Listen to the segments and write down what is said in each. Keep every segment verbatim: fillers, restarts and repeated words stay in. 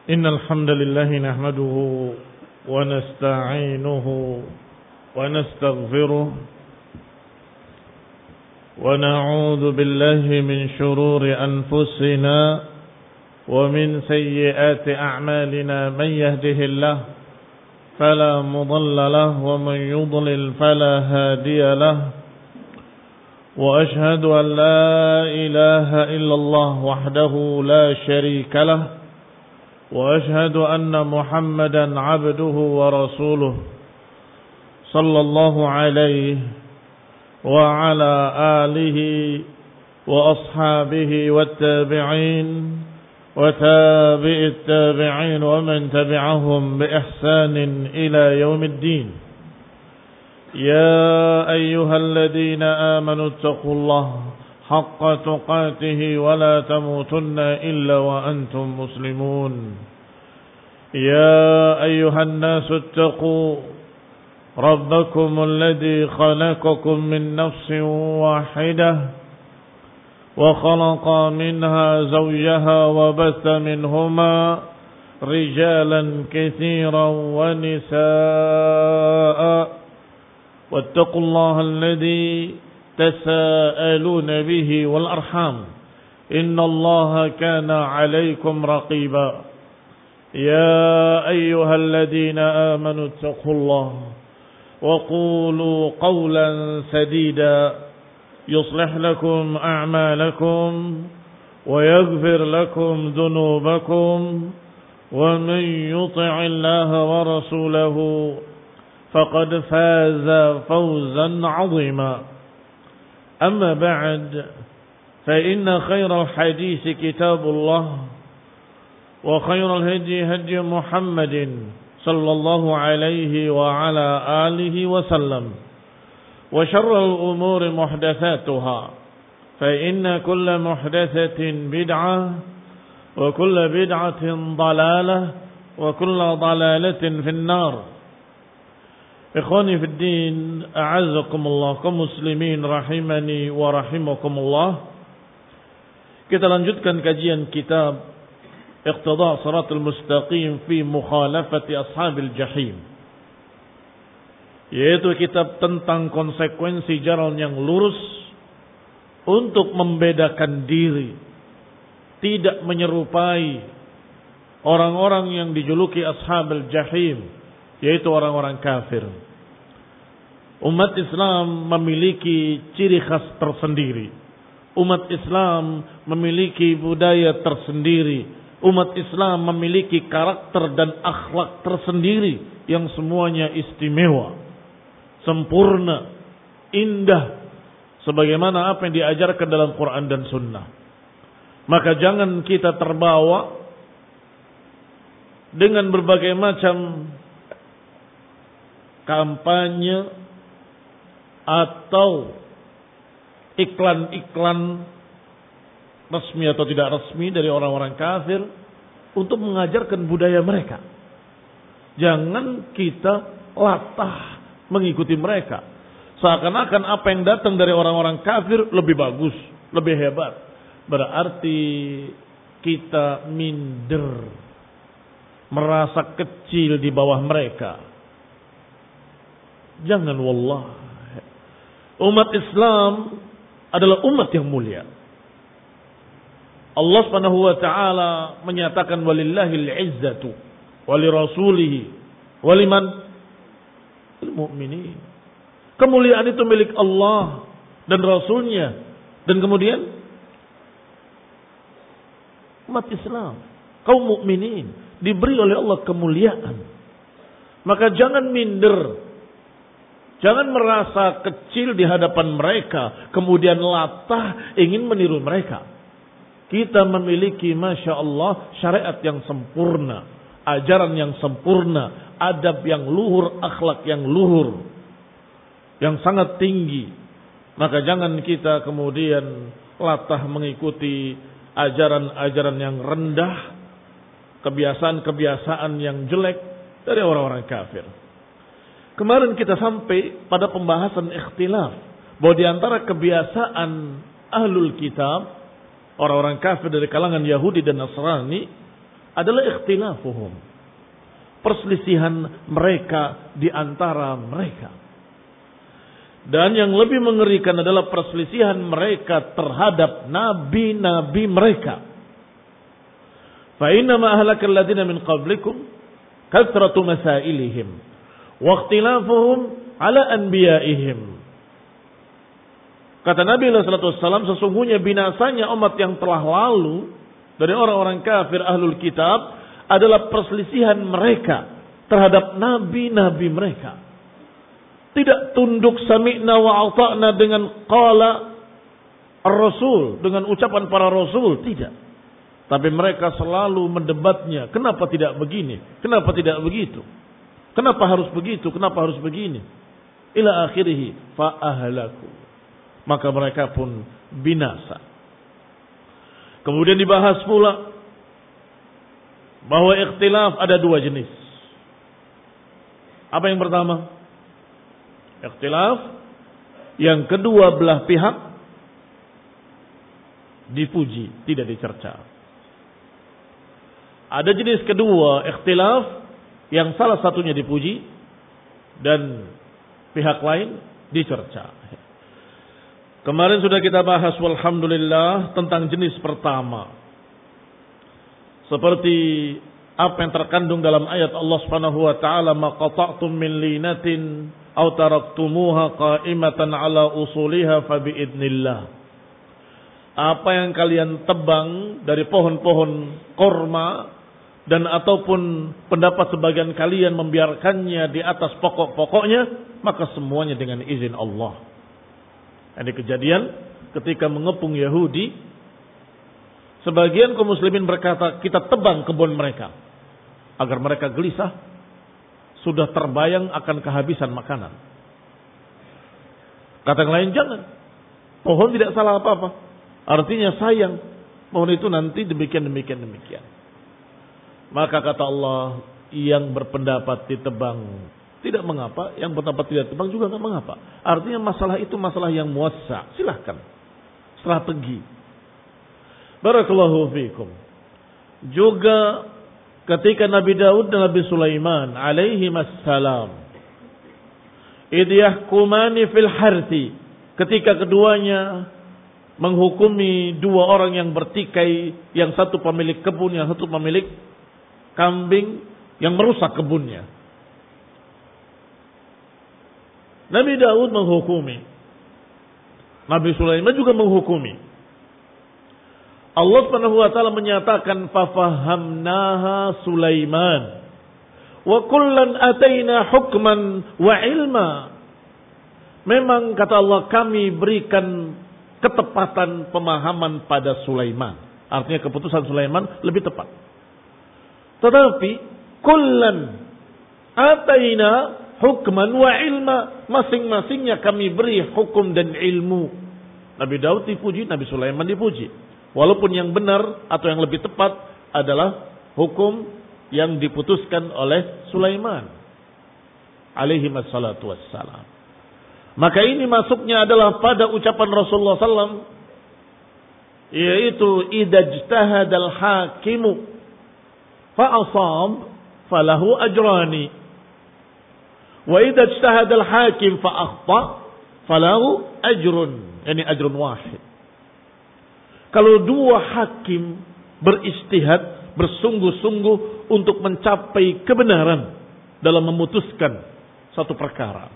إن الحمد لله نحمده ونستعينه ونستغفره ونعوذ بالله من شرور أنفسنا ومن سيئات أعمالنا من يهده الله فلا مضل له ومن يضلل فلا هادي له وأشهد أن لا إله إلا الله وحده لا شريك له وأشهد أن محمدا عبده ورسوله صلى الله عليه وعلى آله وأصحابه والتابعين وتابع التابعين ومن تبعهم بإحسان إلى يوم الدين. يا أيها الذين آمنوا اتقوا الله حق تقاته ولا تموتن إلا وأنتم مسلمون. يا أيها الناس اتقوا ربكم الذي خلقكم من نفس واحدة وخلق منها زوجها وبث منهما رجالا كثيرا ونساء واتقوا الله الذي تساءلون به والأرحام إن الله كان عليكم رقيبا. يا أيها الذين آمنوا اتقوا الله وقولوا قولا سديدا يصلح لكم أعمالكم ويغفر لكم ذنوبكم ومن يطع الله ورسوله فقد فاز فوزا عظيما. أما بعد فإن خير الحديث كتاب الله وخير الهدي هدي محمد صلى الله عليه وعلى آله وسلم وشر الأمور محدثاتها فإن كل محدثة بدعة وكل بدعة ضلالة وكل ضلالة في النار. Ikhwani fi din, a'azzakumullah, kaum muslimin rahimani wa rahimakumullah. Kita lanjutkan kajian kitab Iqtida' Shiratal Mustaqim fi Mukhalafati Ashabil Jahim, yaitu kitab tentang konsekuensi jalan yang lurus untuk membedakan diri, tidak menyerupai orang-orang yang dijuluki Ashabil Jahim, yaitu orang-orang kafir. Umat Islam memiliki ciri khas tersendiri. Umat Islam memiliki budaya tersendiri. Umat Islam memiliki karakter dan akhlak tersendiri yang semuanya istimewa, sempurna, indah, sebagaimana apa yang diajarkan dalam Quran dan Sunnah. Maka jangan kita terbawa dengan berbagai macam kampanye atau iklan-iklan resmi atau tidak resmi dari orang-orang kafir untuk mengajarkan budaya mereka. Jangan kita latah mengikuti mereka, seakan-akan apa yang datang dari orang-orang kafir lebih bagus, lebih hebat. Berarti kita minder, merasa kecil di bawah mereka. Jangan, wallah. Umat Islam adalah umat yang mulia. Allah Subhanahu wa taala menyatakan walillahil izzatu walirasulihi waliman lil mu'minin. Kemuliaan itu milik Allah dan Rasulnya, dan kemudian umat Islam, kaum mukminin diberi oleh Allah kemuliaan. Maka jangan minder, jangan merasa kecil di hadapan mereka, kemudian latah ingin meniru mereka. Kita memiliki Masya Allah syariat yang sempurna, ajaran yang sempurna, adab yang luhur, akhlak yang luhur, yang sangat tinggi. Maka jangan kita kemudian latah mengikuti ajaran-ajaran yang rendah, kebiasaan-kebiasaan yang jelek dari orang-orang kafir. Kemarin kita sampai pada pembahasan ikhtilaf bahwa di antara kebiasaan ahlul kitab, orang-orang kafir dari kalangan Yahudi dan Nasrani, adalah ikhtilafuhum, perselisihan mereka di antara mereka. Dan yang lebih mengerikan adalah perselisihan mereka terhadap nabi-nabi mereka. Fa inna ma ahlakal ladina min qablikum kathratu masailihim wa ikhtilafuhum ala anbiya'ihim. Kata Nabi sallallahu alaihi wasallam, sesungguhnya binasanya umat yang telah lalu dari orang-orang kafir ahlul kitab adalah perselisihan mereka terhadap nabi-nabi mereka. Tidak tunduk sami'na wa ata'na dengan qala ar-rasul, dengan ucapan para rasul, tidak. Tapi mereka selalu mendebatnya, kenapa tidak begini? Kenapa tidak begitu? Kenapa harus begitu? Kenapa harus begini? Ila akhirih fa ahlaku. Maka mereka pun binasa. Kemudian dibahas pula bahwa ikhtilaf ada dua jenis. Apa yang pertama? Ikhtilaf yang kedua belah pihak dipuji, tidak dicerca. Ada jenis kedua ikhtilaf yang salah satunya dipuji dan pihak lain dicerca. Kemarin sudah kita bahas walhamdulillah tentang jenis pertama. Seperti apa yang terkandung dalam ayat Allah Subhanahu wa taala, ma qata'tum min linatin aw taraktumuha qa'imatan ala usuliha fa bi idznillah. Apa yang kalian tebang dari pohon-pohon korma dan ataupun pendapat sebagian kalian membiarkannya di atas pokok-pokoknya, maka semuanya dengan izin Allah. Ini kejadian ketika mengepung Yahudi, sebagian kaum muslimin berkata, kita tebang kebun mereka agar mereka gelisah, sudah terbayang akan kehabisan makanan. Kata yang lain, jangan, pohon tidak salah apa-apa, artinya sayang pohon itu nanti demikian demikian demikian. Maka kata Allah, yang berpendapat ditebang tidak mengapa, yang berpendapat tidak tebang juga tidak mengapa. Artinya masalah itu masalah yang muassa, silahkan. Strategi. Barakallahu fiikum. Juga ketika Nabi Daud dan Nabi Sulaiman alaihi wassalam, idh yahkumani fil harthi, ketika keduanya menghukumi dua orang yang bertikai, yang satu pemilik kebun, yang satu pemilik kambing yang merusak kebunnya. Nabi Daud menghukumi, Nabi Sulaiman juga menghukumi. Allah Subhanahu wa taala menyatakan fafahamnaha Sulaiman wa kullan ataina hukman wa ilma. Memang kata Allah, kami berikan ketepatan pemahaman pada Sulaiman. Artinya keputusan Sulaiman lebih tepat. Tetapi kullan ataina hukman wa ilma, masing-masingnya kami beri hukum dan ilmu. Nabi Daud dipuji, Nabi Sulaiman dipuji. Walaupun yang benar atau yang lebih tepat adalah hukum yang diputuskan oleh Sulaiman alaihi wassalatu wassalam. Maka ini masuknya adalah pada ucapan Rasulullah sallallahu alaihi wasallam, yaitu idajtahadal hakimu fa asab falahu ajrani. Wa idza ijtahada al-hakim fa akhta falahu ajrun, yani ajrun wahid. Kalau dua hakim beristihad, bersungguh-sungguh untuk mencapai kebenaran dalam memutuskan satu perkara,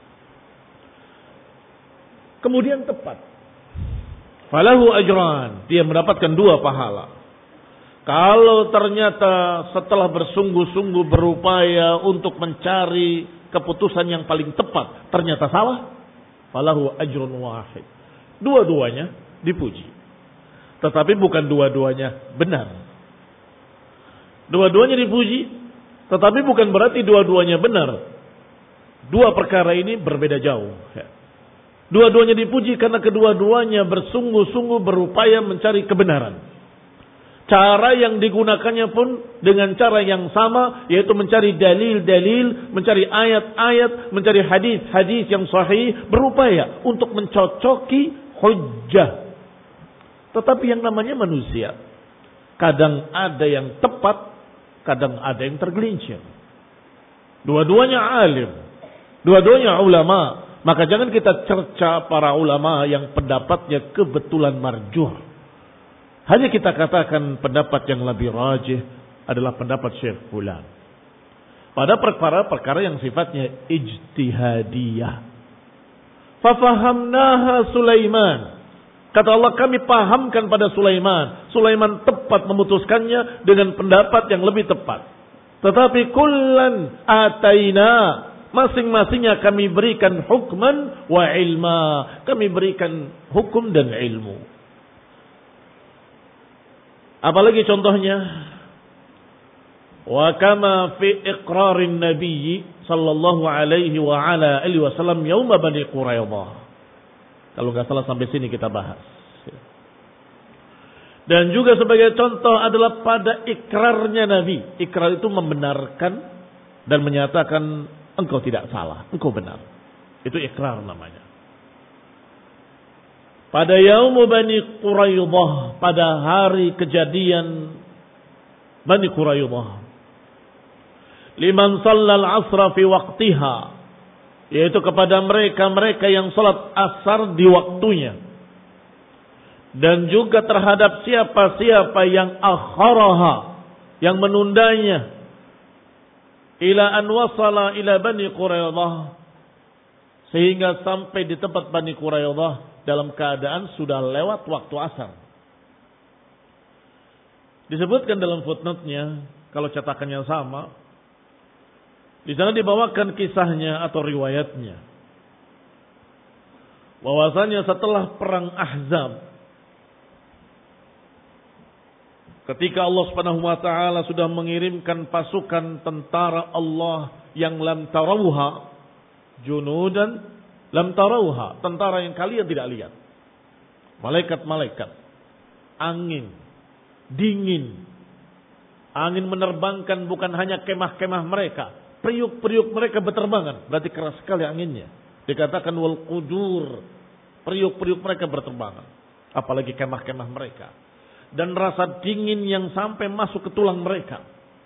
kemudian tepat, falahu ajran, dia mendapatkan dua pahala. Kalau ternyata setelah bersungguh-sungguh berupaya untuk mencari keputusan yang paling tepat ternyata salah, falahu ajrun wahid. Dua-duanya dipuji. Tetapi bukan dua-duanya benar. Dua-duanya dipuji, tetapi bukan berarti dua-duanya benar. Dua perkara ini berbeda jauh. Dua-duanya dipuji karena kedua-duanya bersungguh-sungguh berupaya mencari kebenaran. Cara yang digunakannya pun dengan cara yang sama, yaitu mencari dalil-dalil, mencari ayat-ayat, mencari hadis-hadis yang sahih, berupaya untuk mencocoki hujjah. Tetapi yang namanya manusia, kadang ada yang tepat, kadang ada yang tergelincir. Dua-duanya alim, dua-duanya ulama. Maka jangan kita cerca para ulama yang pendapatnya kebetulan marjuh. Hanya kita katakan pendapat yang lebih rajih adalah pendapat Syekh fulan. Pada perkara-perkara yang sifatnya ijtihadiyah. Fafahamnaha Sulaiman. Kata Allah, kami pahamkan pada Sulaiman. Sulaiman tepat memutuskannya dengan pendapat yang lebih tepat. Tetapi kullan ataina, masing-masingnya kami berikan hukman wa ilma. Kami berikan hukum dan ilmu. Apalagi contohnya? Wa kama fi iqrarin nabiyyi sallallahu alaihi wa ala alihi wasallam yauma Bani Quraidah. Kalau enggak salah sampai sini kita bahas. Dan juga sebagai contoh adalah pada ikrarnya Nabi. Ikrar itu membenarkan dan menyatakan engkau tidak salah, engkau benar. Itu ikrar namanya. Pada yaumu Bani Quraidah, pada hari kejadian Bani Quraidah. Liman shallal asra fi waqtiha, yaitu kepada mereka-mereka yang salat asar di waktunya. Dan juga terhadap siapa-siapa yang akharaha, yang menundanya, ila an wasala ila Bani Quraidah, sehingga sampai di tempat Bani Quraidah dalam keadaan sudah lewat waktu asar. Disebutkan dalam footnote-nya, kalau cetakannya sama, di sana dibawakan kisahnya atau riwayatnya, bahwasanya setelah perang Ahzab, ketika Allah Subhanahu wa taala sudah mengirimkan pasukan tentara Allah yang lam tarauha, junudan lam tarauha, tentara yang kalian tidak lihat. Malaikat-malaikat, angin, dingin. Angin menerbangkan bukan hanya kemah-kemah mereka, periuk-periuk mereka berterbangan. Berarti keras sekali anginnya. Dikatakan wal qudur, periuk-periuk mereka berterbangan. Apalagi kemah-kemah mereka. Dan rasa dingin yang sampai masuk ke tulang mereka.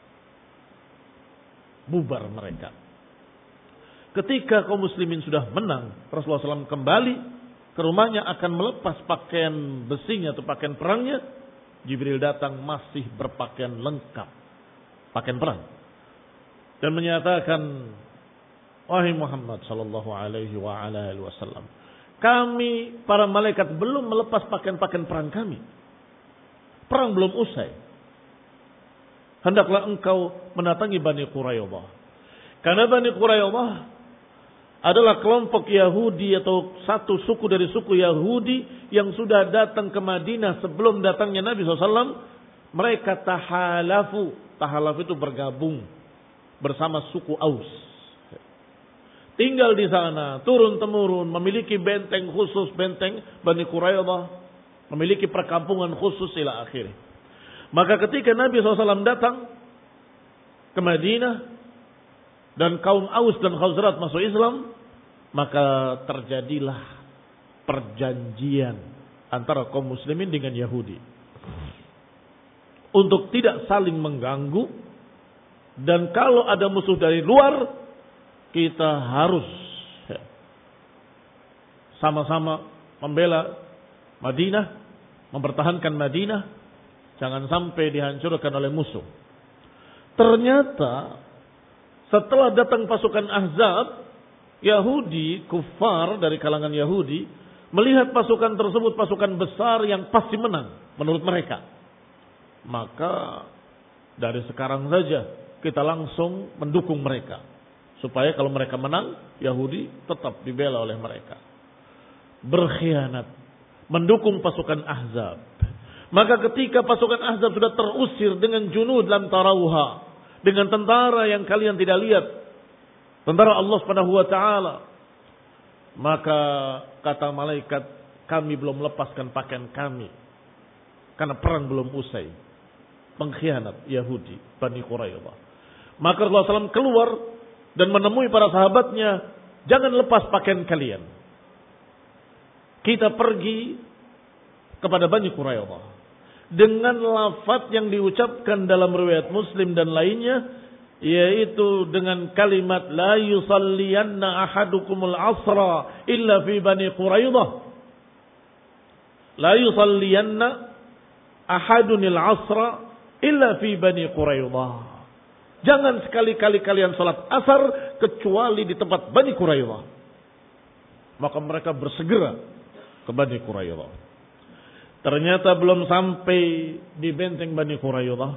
Bubar mereka. Ketika kaum muslimin sudah menang, Rasulullah shallallahu alaihi wasallam kembali ke rumahnya akan melepas pakaian besinya atau pakaian perangnya. Jibril datang masih berpakaian lengkap, pakaian perang, dan menyatakan, wahai Muhammad sallallahu alaihi wa ala alihi wasallam, kami para malaikat belum melepas pakaian-pakaian perang kami. Perang belum usai. Hendaklah engkau mendatangi Bani Quraidah. Karena Bani Quraidah adalah kelompok Yahudi atau satu suku dari suku Yahudi yang sudah datang ke Madinah sebelum datangnya Nabi shallallahu alaihi wasallam. Mereka tahalafu. Tahalafu itu bergabung bersama suku Aus. Tinggal di sana, turun-temurun, memiliki benteng khusus, benteng Bani Quraidah. Memiliki perkampungan khusus ila akhir. Maka ketika Nabi shallallahu alaihi wasallam datang ke Madinah dan kaum Aus dan Khazraj masuk Islam, maka terjadilah perjanjian antara kaum muslimin dengan Yahudi untuk tidak saling mengganggu, dan kalau ada musuh dari luar kita harus sama-sama membela Madinah, mempertahankan Madinah, jangan sampai dihancurkan oleh musuh. Ternyata setelah datang pasukan Ahzab, Yahudi, kufar dari kalangan Yahudi, melihat pasukan tersebut pasukan besar yang pasti menang menurut mereka. Maka dari sekarang saja kita langsung mendukung mereka, supaya kalau mereka menang, Yahudi tetap dibela oleh mereka. Berkhianat, mendukung pasukan Ahzab. Maka ketika pasukan Ahzab sudah terusir dengan junud lam tarauha, dengan tentara yang kalian tidak lihat, tentara Allah Subhanahu wa taala, maka kata malaikat, kami belum lepaskan pakaian kami karena perang belum usai. Pengkhianat Yahudi Bani Quraidah. Maka Rasulullah shallallahu alaihi wasallam keluar dan menemui para sahabatnya, jangan lepas pakaian kalian, kita pergi kepada Bani Quraidah. dengan lafaz yang diucapkan dalam riwayat Muslim dan lainnya, yaitu dengan kalimat la yusalliyanna ahadukumul asra illa fi bani Quraidah. La yusalliyanna ahadunil asra illa fi bani Quraidah. Jangan sekali-kali kalian salat asar kecuali di tempat Bani Quraidah. Maka mereka bersegera ke Bani Quraidah. Ternyata belum sampai di benteng Bani Quraidah,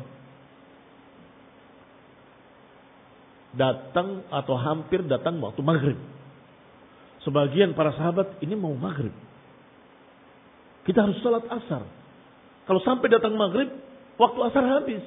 datang atau hampir datang waktu maghrib. Sebagian para sahabat ini mau maghrib, kita harus salat asar. Kalau sampai datang maghrib, waktu asar habis.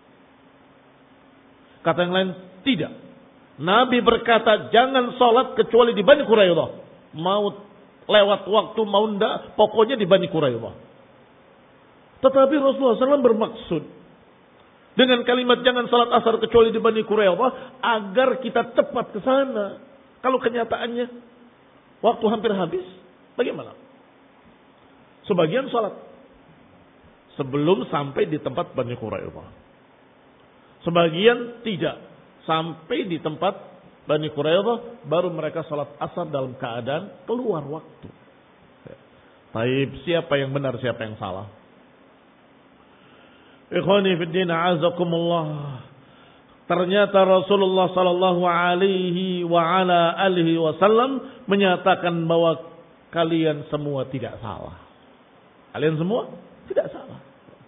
Kata yang lain, tidak. Nabi berkata, jangan salat kecuali di Bani Quraidah. Mau lewat waktu, mau ndak, pokoknya di Bani Quraidah. Tetapi Rasulullah shallallahu alaihi wasallam bermaksud dengan kalimat jangan salat asar kecuali di Bani Quraidah agar kita tepat ke sana. Kalau kenyataannya waktu hampir habis, bagaimana? Sebagian salat sebelum sampai di tempat Bani Quraidah. Sebagian tidak, sampai di tempat Bani Quraidah baru mereka salat asar dalam keadaan keluar waktu. Taib, siapa yang benar, siapa yang salah? Ikhwani fi din, a'azakumullah. Ternyata Rasulullah sallallahu alaihi wa ala alihi wasallam menyatakan bahwa kalian semua tidak salah. Kalian semua tidak salah.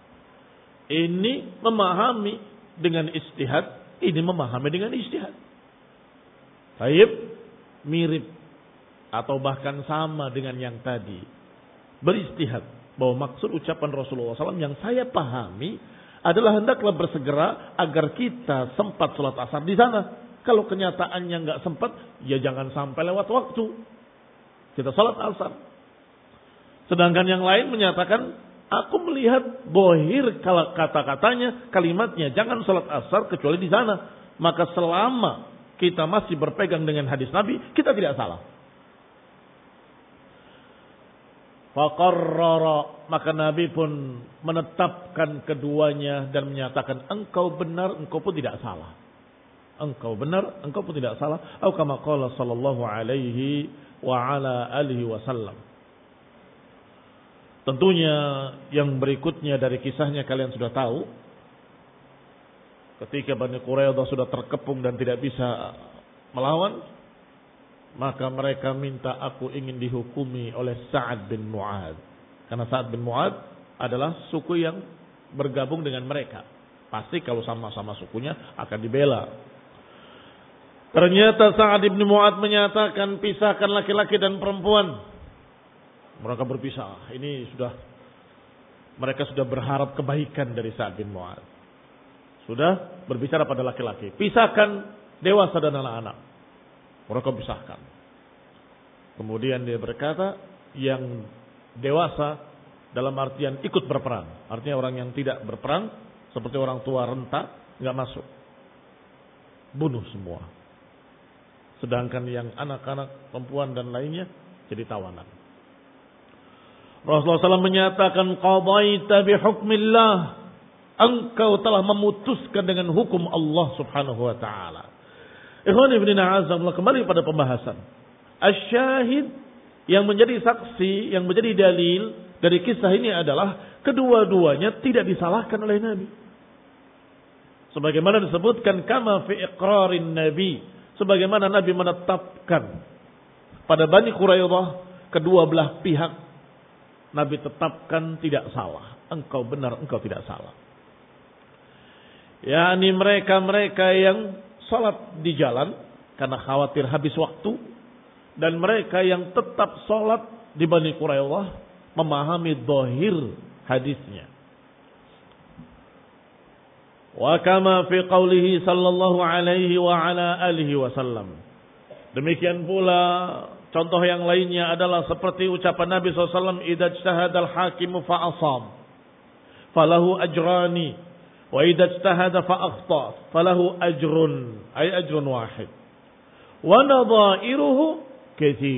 Ini memahami dengan ijtihad, ini memahami dengan ijtihad. Baik, mirip atau bahkan sama dengan yang tadi. Berijtihad bahwa maksud ucapan Rasulullah shallallahu alaihi wasallam yang saya pahami adalah hendaklah bersegera agar kita sempat sholat asar di sana. Kalau kenyataannya nggak sempat, ya jangan sampai lewat waktu. Kita sholat asar. Sedangkan yang lain menyatakan, aku melihat bohir kalau kata-katanya, kalimatnya jangan sholat asar kecuali di sana. Maka selama kita masih berpegang dengan hadis Nabi, kita tidak salah. Faqarrara, maka Nabi pun menetapkan keduanya dan menyatakan engkau benar, engkau pun tidak salah. Engkau benar, engkau pun tidak salah. Atau kama qala sallallahu alaihi wa ala alihi wasallam. Tentunya yang berikutnya dari kisahnya kalian sudah tahu. Ketika Bani Quraidah sudah terkepung dan tidak bisa melawan, maka mereka minta aku ingin dihukumi oleh Sa'ad bin Mu'adz. Karena Sa'ad bin Mu'adz adalah suku yang bergabung dengan mereka. Pasti kalau sama-sama sukunya akan dibela. Ternyata Sa'ad bin Mu'adz menyatakan pisahkan laki-laki dan perempuan. Mereka berpisah. Ini sudah, mereka sudah berharap kebaikan dari Sa'ad bin Mu'adz. Sudah berbicara pada laki-laki. Pisahkan dewasa dan anak-anak. Mereka pisahkan. Kemudian dia berkata, yang dewasa dalam artian ikut berperang. Artinya orang yang tidak berperang, seperti orang tua renta, nggak masuk. Bunuh semua. Sedangkan yang anak-anak, perempuan dan lainnya, jadi tawanan. Rasulullah shallallahu alaihi wasallam menyatakan, qadaita bihukmillah. Engkau telah memutuskan dengan hukum Allah subhanahu wa ta'ala. Ikhwan ibn a'azzamullah, kembali pada pembahasan. Asyahid yang menjadi saksi, yang menjadi dalil dari kisah ini adalah kedua-duanya tidak disalahkan oleh Nabi. Sebagaimana disebutkan kama fi iqrarin Nabi, sebagaimana Nabi menetapkan pada Bani Quraidah kedua belah pihak Nabi tetapkan tidak salah. Engkau benar, engkau tidak salah. yakni mereka-mereka yang salat di jalan karena khawatir habis waktu, dan mereka yang tetap salat di Bani Quraidah memahami zahir hadisnya. Wa kama fi qawlihi sallallahu alaihi wa ala alihi wasallam. Demikian pula contoh yang lainnya adalah seperti ucapan Nabi sallallahu alaihi wasallam, idza ijtahadal hakimu fa asab falahu ajrani wa idza ijtahada fa akhta falahu ajrun ay ajrun wahid wa nadhairuhu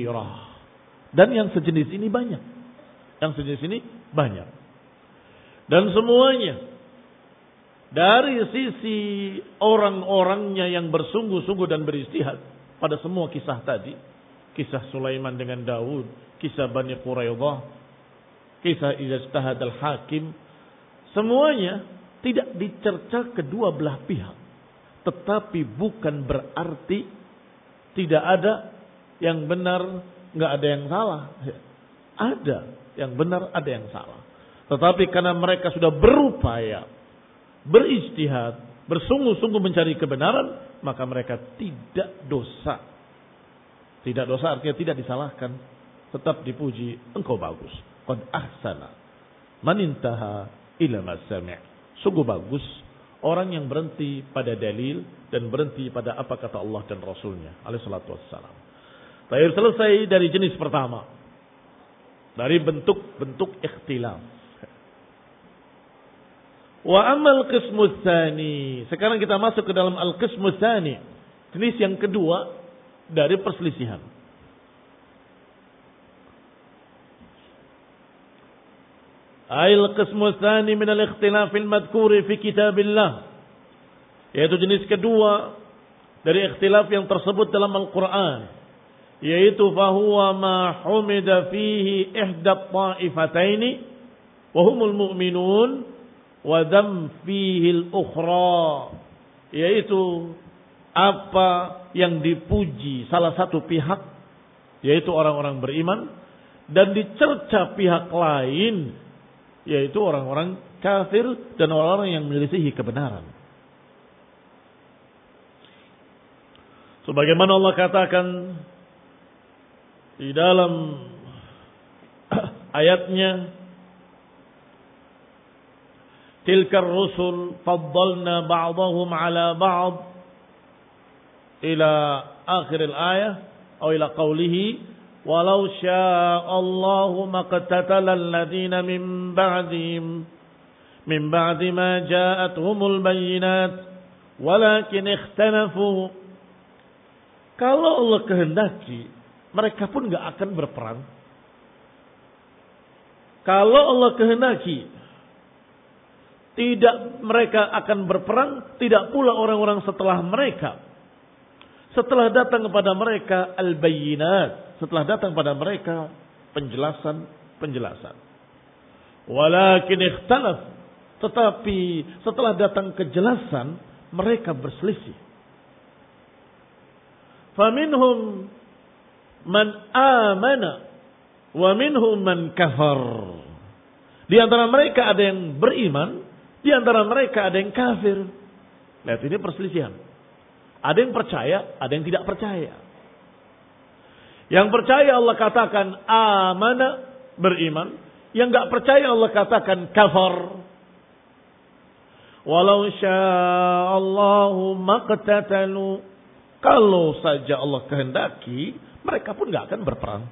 katsirah. Dan yang sejenis ini banyak. Yang sejenis ini banyak. Dan semuanya dari sisi orang-orangnya yang bersungguh-sungguh dan beristihad pada semua kisah tadi, kisah Sulaiman dengan Daud, kisah Bani Quraidah, kisah Ijtihad al-Hakim, semuanya tidak dicerca kedua belah pihak. Tetapi bukan berarti tidak ada yang benar, nggak ada yang salah. Ada yang benar, ada yang salah. Tetapi karena mereka sudah berupaya, berijtihad, bersungguh-sungguh mencari kebenaran, maka mereka tidak dosa. Tidak dosa artinya tidak disalahkan, tetap dipuji, engkau bagus. Qad ahsana man intaha ila ma sami'. Sungguh bagus orang yang berhenti pada dalil dan berhenti pada apa kata Allah dan Rasulnya alaihi salatu wassalam. Baik, selesai dari jenis pertama, dari bentuk-bentuk ikhtilaf. Wa amal qismu tsani. Sekarang kita masuk ke dalam al-qismu tsani, jenis yang kedua dari perselisihan. Ail qismu tsani min al-ikhtilaf al-madhkur fi kitabillah. Yaitu jenis kedua dari ikhtilaf yang tersebut dalam Al-Qur'an, yaitu fahuwa ma humida fihi ihda ta'ifataini wa humul mu'minun wadam fihil ukhra, yaitu apa yang dipuji salah satu pihak, yaitu orang-orang beriman, dan dicerca pihak lain, yaitu orang-orang kafir dan orang-orang yang menyelisihi kebenaran. Sebagaimana Allah katakan di dalam ayatnya, tilkar rusul faddalna ba'dahum ala ba'd ila akhir al-ayah atau ila qawlihi walau sya'allahu maqtatala alladhina min ba'dihim min ba'di ma ja'atuhumul bayyinat walakin ikhtalafu. Kalau Allah kehendaki, mereka pun enggak akan berperang. Kalau Allah kehendaki, tidak mereka akan berperang, tidak pula orang-orang setelah mereka. Setelah datang kepada mereka al-bayyinat, setelah datang pada mereka penjelasan-penjelasan. Walakin ikhtalaf, tetapi setelah datang kejelasan, mereka berselisih. Faminhum man amana wa minhum man kafar. Di antara mereka ada yang beriman, di antara mereka ada yang kafir. Lihat, ini perselisihan. Ada yang percaya, ada yang tidak percaya. Yang percaya Allah katakan amana, beriman. Yang enggak percaya Allah katakan kafar. Walau sya'allahu maqtatalu. Kalau saja Allah kehendaki, mereka pun enggak akan berperang.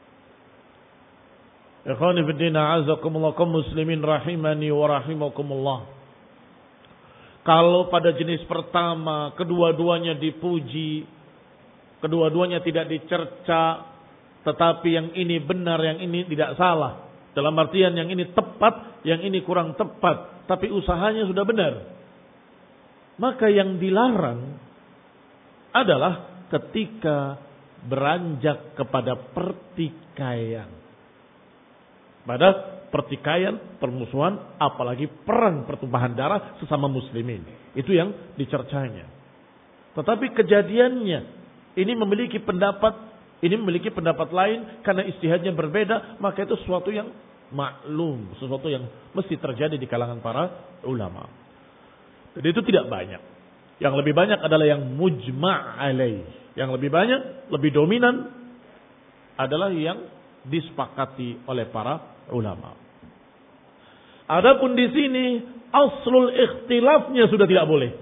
Ikhwani fiddin, a'azakumullah, kaum muslimin rahimani wa rahimakumullah. Kalau pada jenis pertama kedua-duanya dipuji, kedua-duanya tidak dicerca, tetapi yang ini benar, yang ini tidak salah. Dalam artian yang ini tepat, yang ini kurang tepat, tapi usahanya sudah benar. Maka yang dilarang adalah ketika beranjak kepada pertikaian. Pada pertikaian, permusuhan, apalagi perang pertumpahan darah sesama muslimin. Itu yang dicercanya. Tetapi kejadiannya, ini memiliki pendapat, ini memiliki pendapat lain, karena ijtihadnya berbeda, maka itu sesuatu yang maklum, sesuatu yang mesti terjadi di kalangan para ulama. Jadi itu tidak banyak. Yang lebih banyak adalah yang mujma' alaih. Yang lebih banyak, lebih dominan adalah yang disepakati oleh para ulama. Adapun di sini aslul ikhtilafnya sudah tidak boleh.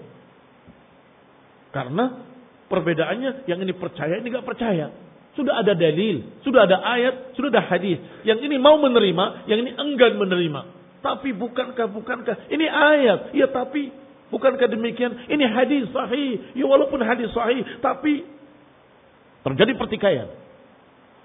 Karena perbedaannya yang ini percaya, ini enggak percaya. Sudah ada dalil, sudah ada ayat, sudah ada hadis. Yang ini mau menerima, yang ini enggan menerima. Tapi bukankah bukankah ini ayat? Ya tapi bukankah demikian? Ini hadis sahih. Ya walaupun hadis sahih, tapi terjadi pertikaian.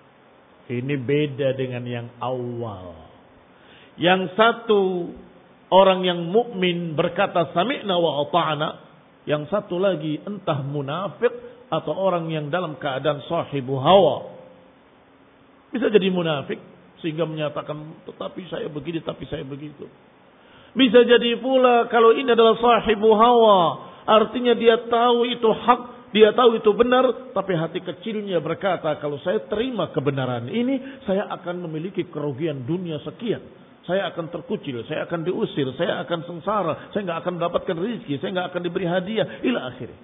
Ini beda dengan yang awal. Yang satu orang yang mukmin berkata sami'na wa ata'na, yang satu lagi entah munafik atau orang yang dalam keadaan sahibu hawa. Bisa jadi munafik sehingga menyatakan tetapi saya begini, tapi saya begitu. Bisa jadi pula kalau ini adalah sahibu hawa, artinya dia tahu itu hak, dia tahu itu benar, tapi hati kecilnya berkata, kalau saya terima kebenaran ini, saya akan memiliki kerugian dunia sekian. Saya akan terkucil, saya akan diusir, saya akan sengsara, saya nggak akan mendapatkan rezeki, saya nggak akan diberi hadiah, ila akhirnya.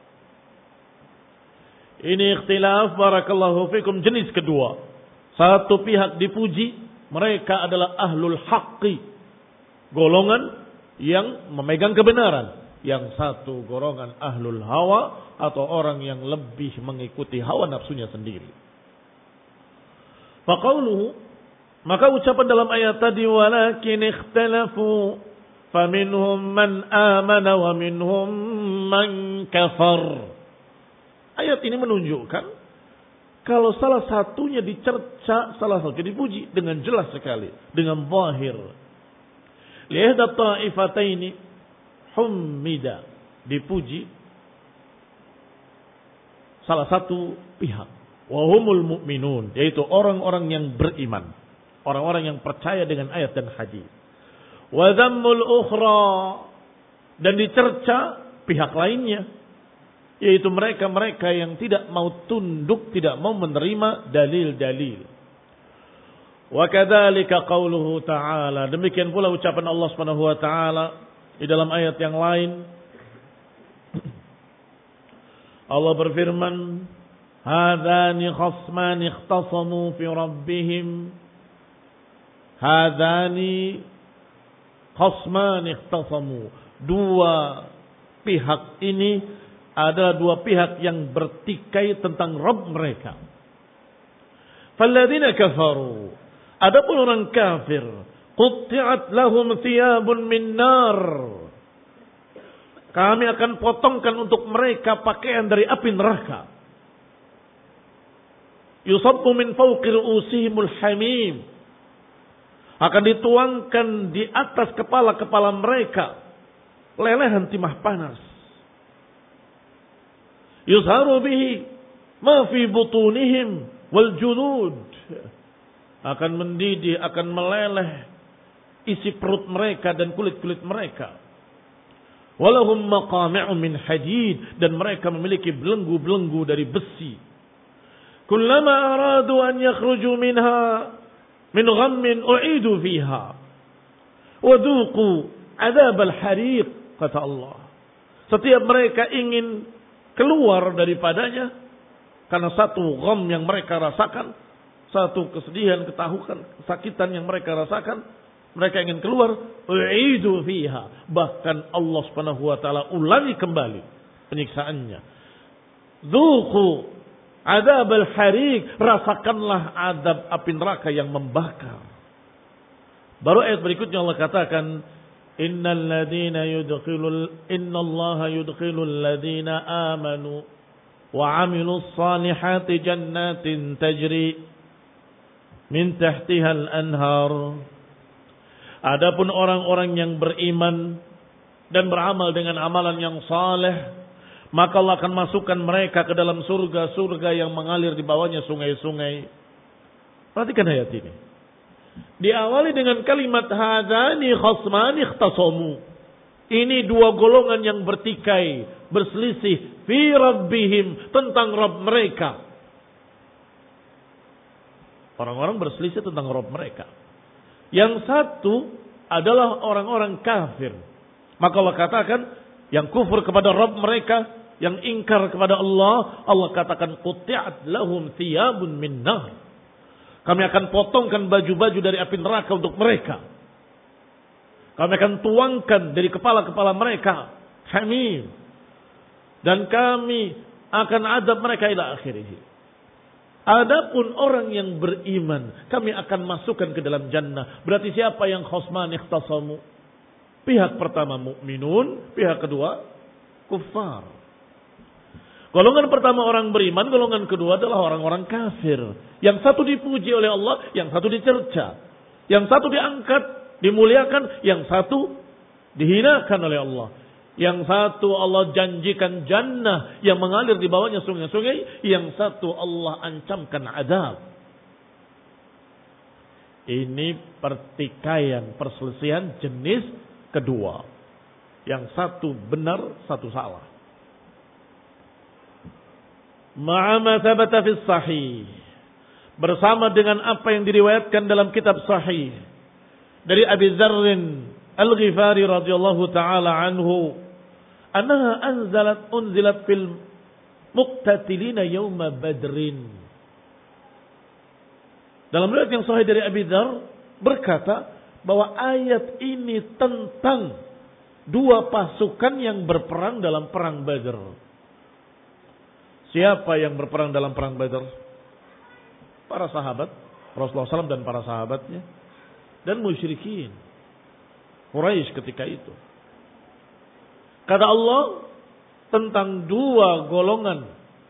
Ini ikhtilaf barakallahu fikum jenis kedua. Satu pihak dipuji, mereka adalah ahlul haqqi, golongan yang memegang kebenaran. Yang satu golongan ahlul hawa atau orang yang lebih mengikuti hawa nafsunya sendiri. Faqauluhu, maka ucapan dalam ayat tadi, walakin ikhtalafu faminhum man amana wa minhum man kafar. Ayat ini menunjukkan kalau salah satunya dicerca, salah satunya dipuji dengan jelas sekali, dengan zahir. Lihat ta'ifataini humida, dipuji salah satu pihak, wahumul mu'minun, yaitu orang-orang yang beriman, orang-orang yang percaya dengan ayat dan hadis. Wa dhammul ukhra, dan dicerca pihak lainnya, yaitu mereka-mereka yang tidak mau tunduk, tidak mau menerima dalil-dalil. Wa kadzalika qauluhu ta'ala, demikian pula ucapan Allah Subhanahu wa taala di dalam ayat yang lain. Allah berfirman, hadani khasmani ikhtasamu fi rabbihim. Hadani khasmani ikhtasamu. Dua pihak ini adalah dua pihak yang bertikai tentang Rabb mereka. Falladzina kafaru, adapun orang kafir, qutti'at lahum thiyabun min nar, kami akan potongkan untuk mereka pakaian dari api neraka. Yusabbu min fawqi ru'usihimul hamim, akan dituangkan di atas kepala-kepala mereka lelehan timah panas. Yuzharu bihi ma fi butunihim wal junud, akan mendidih, akan meleleh isi perut mereka dan kulit-kulit mereka. Walahum maqami'u min hadid, dan mereka memiliki belenggu-belenggu dari besi. Kullama aradu an yakhruju minha min ghammin u'idu fiha wa dhuqu adzab al-hariq, kata Allah. Setiap mereka ingin keluar daripadanya karena satu gham yang mereka rasakan, satu kesedihan, ketahukan, kesakitan yang mereka rasakan, mereka ingin keluar, u'idu fiha, bahkan Allah Subhanahu wa taala ulangi kembali penyiksaannya. Dzuqu adzab al-hariq, rasakanlah azab api neraka yang membakar. Baru ayat berikutnya Allah katakan, innal ladzina yudkhilul innallaha yudkhilul ladzina amanu wa 'amilus salihati jannatin tajri min tahtihal anhar. Adapun orang-orang yang beriman dan beramal dengan amalan yang saleh, maka Allah akan masukkan mereka ke dalam surga-surga yang mengalir di bawahnya sungai-sungai. Perhatikan ayat ini. Diawali dengan kalimat hadani khasmani ikhtasamu. Ini dua golongan yang bertikai, berselisih fi rabbihim, tentang Rabb mereka. Orang-orang berselisih tentang Rabb mereka. Yang satu adalah orang-orang kafir. Maka Allah katakan, yang kufur kepada Rabb mereka, yang ingkar kepada Allah, Allah katakan qutti'at lahum thiyabun min nar. Kami akan potongkan baju-baju dari api neraka untuk mereka. Kami akan tuangkan dari kepala-kepala mereka hamim, dan kami akan azab mereka ila akhirih. Adapun orang yang beriman, kami akan masukkan ke dalam jannah. Berarti siapa yang khosman ikhtasamu? Pihak pertama mukminun, pihak kedua kufar. Golongan pertama orang beriman, golongan kedua adalah orang-orang kafir. Yang satu dipuji oleh Allah, yang satu dicerca. Yang satu diangkat, dimuliakan, yang satu dihinakan oleh Allah. Yang satu Allah janjikan jannah yang mengalir di bawahnya sungai-sungai. Yang satu Allah ancamkan azab. Ini pertikaian, perselisihan jenis kedua. Yang satu benar, satu salah. Ma'ama thabata fis sahih. Bersama dengan apa yang diriwayatkan dalam kitab sahih. Dari Abi Dzarrin Al-Ghifari radhiyallahu taala anhu, annaha anzalat unzilat fil muqtatilina yauma badrin. Dalam riwayat yang sahih dari Abi Dzar berkata bahwa ayat ini tentang dua pasukan yang berperang dalam perang Badr. Siapa yang berperang dalam perang Badr? Para sahabat Rasulullah shallallahu alaihi wasallam dan para sahabatnya dan musyrikin Quraisy ketika itu. Kata Allah tentang dua golongan,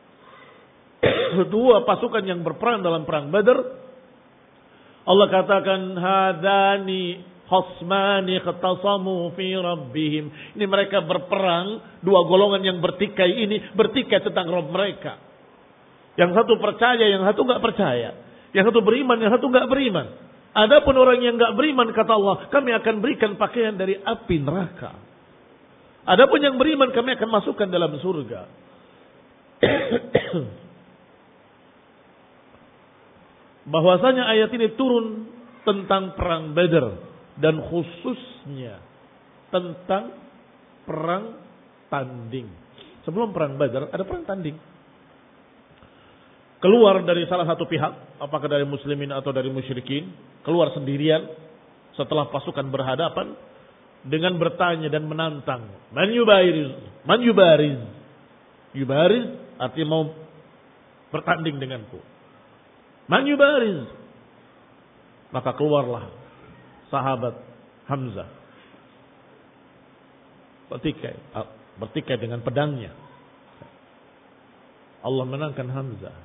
dua pasukan yang berperang dalam perang Badar. Allah katakan, hadani khasmani ikhtasamu fi rabbihim. Ini mereka berperang, dua golongan yang bertikai ini bertikai tentang Rabb mereka. Yang satu percaya, yang satu enggak percaya. Yang satu beriman, yang satu enggak beriman. Adapun orang yang enggak beriman, kata Allah, kami akan berikan pakaian dari api neraka. Adapun yang beriman, kami akan masukkan dalam surga. Bahwasanya ayat ini turun tentang perang Badar dan khususnya tentang perang tanding. Sebelum perang Badar ada perang tanding. Keluar dari salah satu pihak, apakah dari muslimin atau dari musyrikin, keluar sendirian setelah pasukan berhadapan dengan bertanya dan menantang, man yubariz, man yubariz. Yubariz artinya mau bertanding denganku. Man yubariz. Maka keluarlah sahabat Hamzah. Bertikai, bertikai dengan pedangnya. Allah menangkan Hamzah.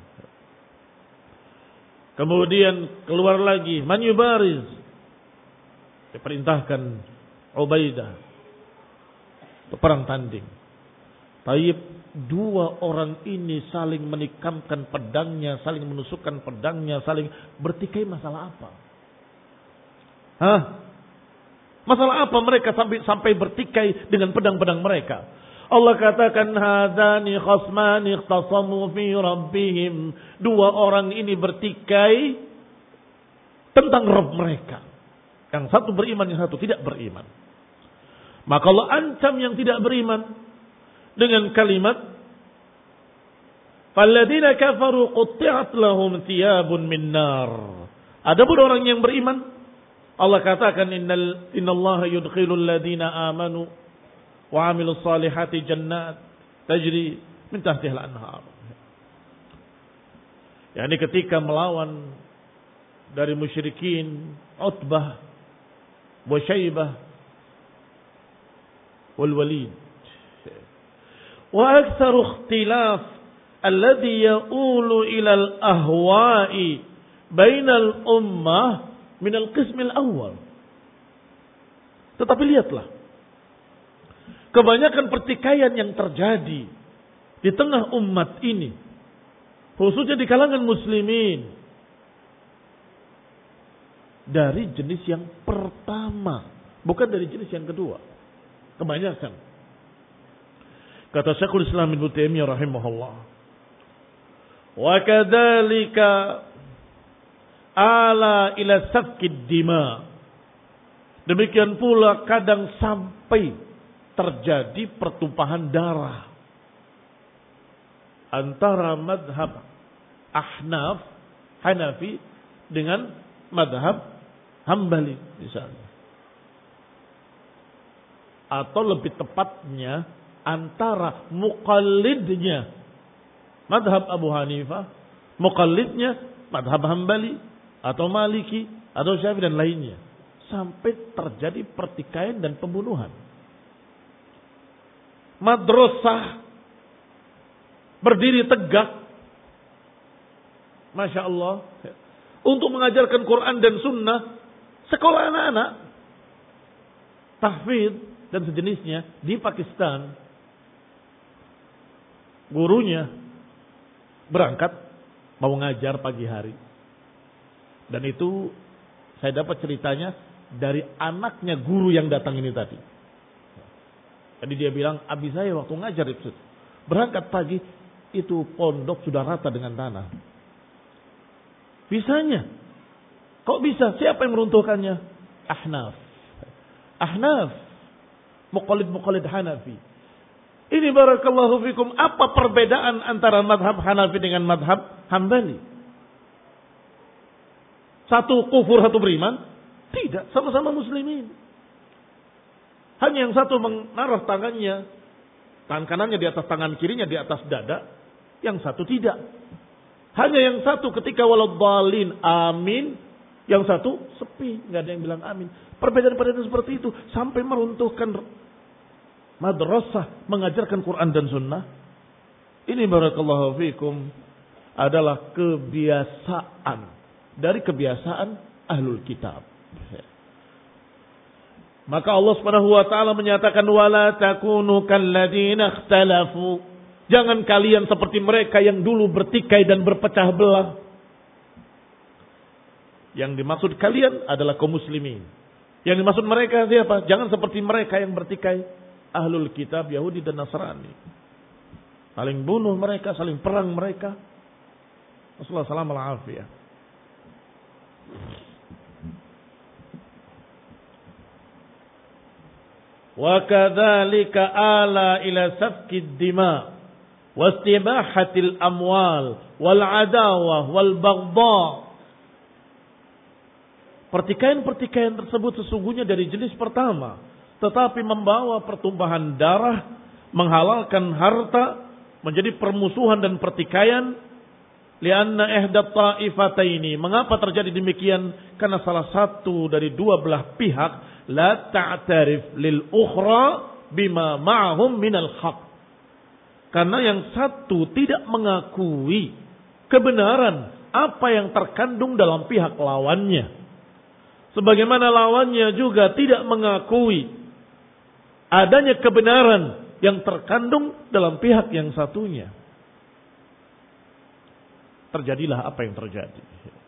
Kemudian keluar lagi, man yubariz. Diperintahkan Ubaidah perang tanding. Taib, dua orang ini saling menikamkan pedangnya, saling menusukkan pedangnya, saling bertikai masalah apa? Hah? Masalah apa mereka sampai sampai bertikai dengan pedang-pedang mereka? Allah katakan hadani khasmani ikhtasamu fi rabbihim. Dua orang ini bertikai tentang Rabb mereka. Yang satu beriman, yang satu tidak beriman. Maka Allah ancam yang tidak beriman dengan kalimat falladzina kafaru qutti'at lahum thiyabun min nar. Adapun orang yang beriman, Allah katakan innal innallaha yudkhilul ladzina amanu wa 'amilus salihati jannat tajri min tahtiha al-anhar. Yani ketika melawan dari musyrikin Utbah wa Syaibah wal Walid. Wa aktsaru ikhtilaf alladhi ya'ulu ila al-ahwa'i bainal ummah min al-qism al-awwal. Tetapi lihatlah, kebanyakan pertikaian yang terjadi di tengah umat ini, khususnya di kalangan muslimin, dari jenis yang pertama, bukan dari jenis yang kedua. Kebanyakan. Kata Syekhul Islam Ibnu Taimiyah rahimahullah, wa kadzalika ala ila safkid dima. Demikian pula kadang sampai terjadi pertumpahan darah antara madhab Ahnaf, Hanafi dengan madhab Hambali misalnya. Atau lebih tepatnya antara muqallidnya madhab Abu Hanifah, muqallidnya madhab Hambali atau Maliki atau Syafi'i dan lainnya. Sampai terjadi pertikaian dan pembunuhan. Madrasah berdiri tegak, Masya Allah, untuk mengajarkan Quran dan Sunnah, sekolah anak-anak, tahfidz, dan sejenisnya di Pakistan. Gurunya berangkat mau ngajar pagi hari. Dan itu saya dapat ceritanya dari anaknya guru yang datang ini tadi. Jadi dia bilang, abi saya waktu ngajar itu berangkat pagi, itu pondok sudah rata dengan tanah. Bisanya. Kok bisa? Siapa yang meruntuhkannya? Ahnaf. Ahnaf. Muqallid-muqallid Hanafi. Ini barakallahu fikum. Apa perbedaan antara madhab Hanafi dengan madhab Hambali? Satu kufur, satu beriman? Tidak. Sama-sama muslimin. Hanya yang satu menaruh tangannya, tangan kanannya di atas tangan kirinya di atas dada, yang satu tidak. Hanya yang satu ketika waladhdallin amin, yang satu sepi, nggak ada yang bilang amin. Perbedaan-perbedaan seperti itu sampai meruntuhkan madrasah mengajarkan Quran dan Sunnah. Ini barakallahu fikum adalah kebiasaan dari kebiasaan ahlul kitab. Maka Allah Subhanahu wa taala menyatakan wala takunu kalladzina ikhtalafu. Jangan kalian seperti mereka yang dulu bertikai dan berpecah belah. Yang dimaksud kalian adalah kaum muslimin. Yang dimaksud mereka siapa? Jangan seperti mereka yang bertikai, ahlul kitab Yahudi dan Nasrani. Saling bunuh mereka, saling perang mereka. Rasulullah sallallahu alaihi wasallam. Wa kadzalika ala ila safkid dima wa istibahatil amwal wal adawah wal baghdha. Pertikaian-pertikaian tersebut sesungguhnya dari jenis pertama, tetapi membawa pertumpahan darah, menghalalkan harta, menjadi permusuhan dan pertikaian. Lianna ihda ta'ifataini. Mengapa terjadi demikian? Karena salah satu dari dua belah pihak la ta'tarif lil ukhra bima ma'hum minal haq. Karena yang satu tidak mengakui kebenaran apa yang terkandung dalam pihak lawannya. Sebagaimana lawannya juga tidak mengakui adanya kebenaran yang terkandung dalam pihak yang satunya. Terjadilah apa yang terjadi.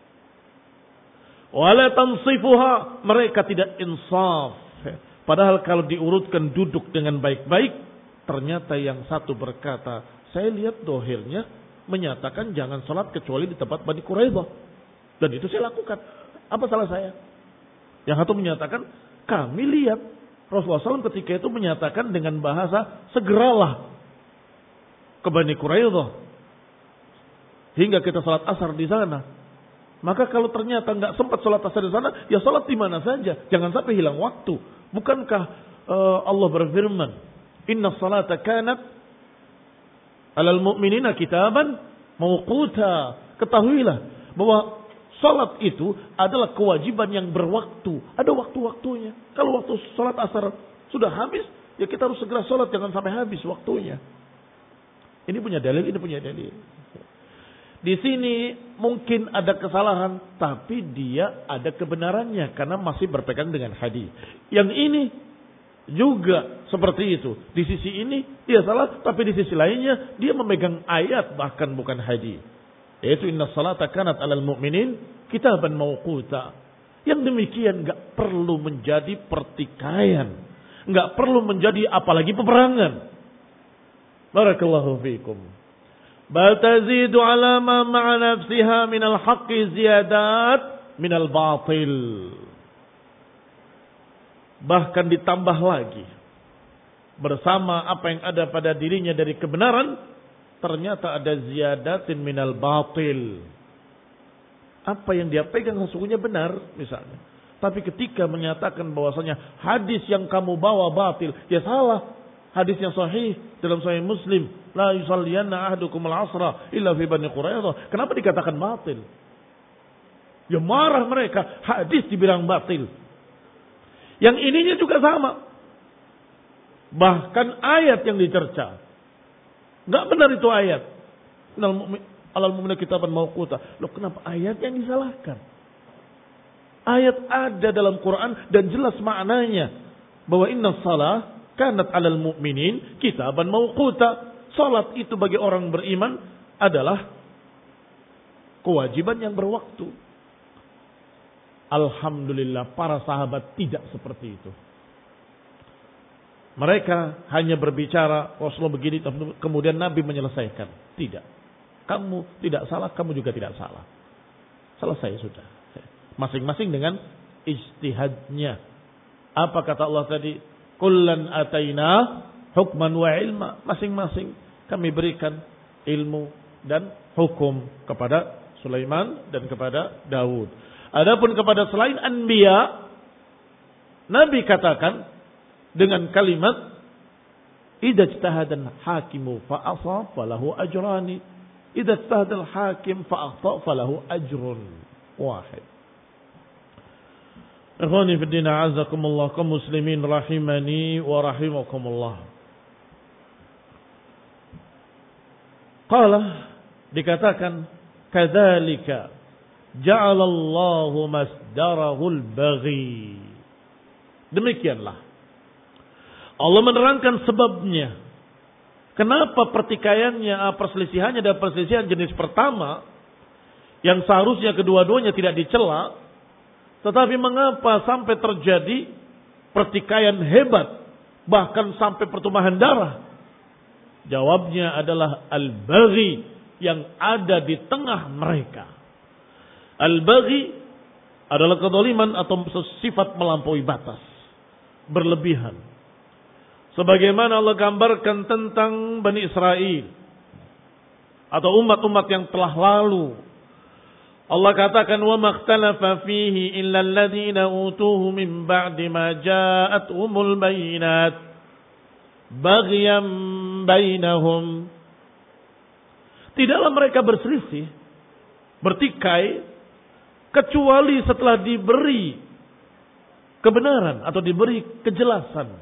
Wala tansifuha, mereka tidak insaf. Padahal kalau diurutkan duduk dengan baik-baik, ternyata yang satu berkata, saya lihat dohirnya menyatakan jangan sholat kecuali di tempat Bani Quraidah. Dan itu saya lakukan. Apa salah saya? Yang satu menyatakan, kami lihat Rasulullah shallallahu alaihi wasallam ketika itu menyatakan dengan bahasa, segeralah ke Bani Quraidah hingga kita sholat asar di sana. Maka kalau ternyata nggak sempat sholat asar di sana, ya sholat di mana saja. Jangan sampai hilang waktu. Bukankah uh, Allah berfirman, Inna salata kanat alal mu'minina kitaban mawquta. Ketahuilah bahwa sholat itu adalah kewajiban yang berwaktu. Ada waktu-waktunya. Kalau waktu sholat asar sudah habis, ya kita harus segera sholat. Jangan sampai habis waktunya. Ini punya dalil, ini punya dalil. Di sini mungkin ada kesalahan, tapi dia ada kebenarannya karena masih berpegang dengan hadis. Yang ini juga seperti itu. Di sisi ini dia salah, tapi di sisi lainnya dia memegang ayat bahkan bukan hadis. Yaitu inna salata kanat alal mu'minin kitaban mawquta. Yang demikian enggak perlu menjadi pertikaian, enggak perlu menjadi apalagi peperangan. Barakallahu fiikum. Bal tazidu ala ma ma'a nafsiha minal haqqi ziyadat minal batil. Bahkan ditambah lagi. Bersama apa yang ada pada dirinya dari kebenaran, ternyata ada ziyadatin minal batil. Apa yang dia pegang sesungguhnya benar misalnya. Tapi ketika menyatakan bahwasanya hadis yang kamu bawa batil, ya salah. Hadis yang sahih dalam Sahih Muslim, la yusalliyanna ahadukum al-asra illa fi Bani Quraidah. Kenapa dikatakan batil? Ya marah mereka, hadis dibilang batil. Yang ininya juga sama. Bahkan ayat yang dicerca. Enggak benar itu ayat. Alal mu'mina kitaban mawquta. Loh kenapa ayat yang disalahkan? Ayat ada dalam Quran dan jelas maknanya. bahwa inna shalah kanat 'alal mu'minin kitaban mawquta. Salat itu bagi orang beriman adalah kewajiban yang berwaktu. Alhamdulillah para sahabat tidak seperti itu. Mereka hanya berbicara Rasulullah begini, kemudian Nabi menyelesaikan. Tidak. Kamu tidak salah, kamu juga tidak salah. Selesai sudah. Masing-masing dengan ijtihadnya. Apa kata Allah tadi? Kullan ataina hukman wa ilma. Masing-masing kami berikan ilmu dan hukum kepada Sulaiman dan kepada Daud. Adapun kepada selain anbiya, Nabi katakan dengan kalimat idza ijtahada al-hakimu fa asab falahu ajrani, idza ijtahada al-hakim fa akhta falahu ajrun wahid. Ikhwani fi din, a'azzakumullah, kaum muslimin rahimani wa rahimakumullah. Qala, dikatakan kadzalika ja'alallahu masdarahul baghi. Demikianlah Allah menerangkan sebabnya. Kenapa pertikaiannya, perselisihannya dan perselisihan jenis pertama yang seharusnya kedua-duanya tidak dicela, tetapi mengapa sampai terjadi pertikaian hebat, bahkan sampai pertumpahan darah? Jawabnya adalah al-baghi yang ada di tengah mereka. Al-baghi adalah kezaliman atau sifat melampaui batas, berlebihan. Sebagaimana Allah gambarkan tentang Bani Israel atau umat-umat yang telah lalu. Allah katakan wa makhtalafa fihi illa alladhina utuhu min ba'di ma ja'atuhumul bayinat baghyan bainahum. Tidaklah mereka berselisih, bertikai, kecuali setelah diberi kebenaran atau diberi kejelasan.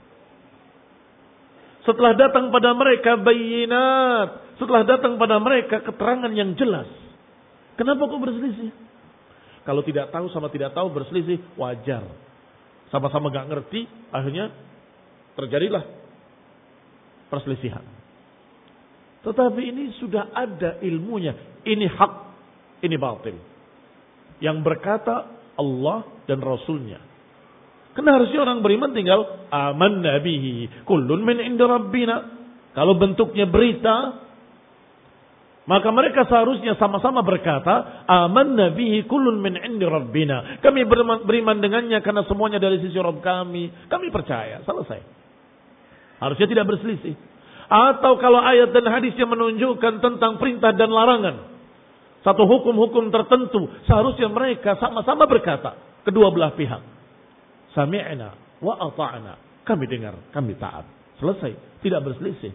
Setelah datang pada mereka bayinat, setelah datang pada mereka keterangan yang jelas. Kenapa kok berselisih? Kalau tidak tahu sama tidak tahu berselisih wajar. Sama-sama gak ngerti, akhirnya terjadilah perselisihan. Tetapi ini sudah ada ilmunya. Ini hak, ini batil. Yang berkata Allah dan Rasulnya. Karena harusnya orang beriman tinggal aman nabihi kullun min inda rabbina. Kalau bentuknya berita, maka mereka seharusnya sama-sama berkata aman nabihi kullun min inda rabbina. Kami beriman dengannya karena semuanya dari sisi Rabb kami. Kami percaya. Selesai. Harusnya tidak berselisih. Atau kalau ayat dan hadisnya menunjukkan tentang perintah dan larangan, satu hukum-hukum tertentu, seharusnya mereka sama-sama berkata, kedua belah pihak, sami'na wa ata'na, kami dengar, kami taat. Selesai, tidak berselisih.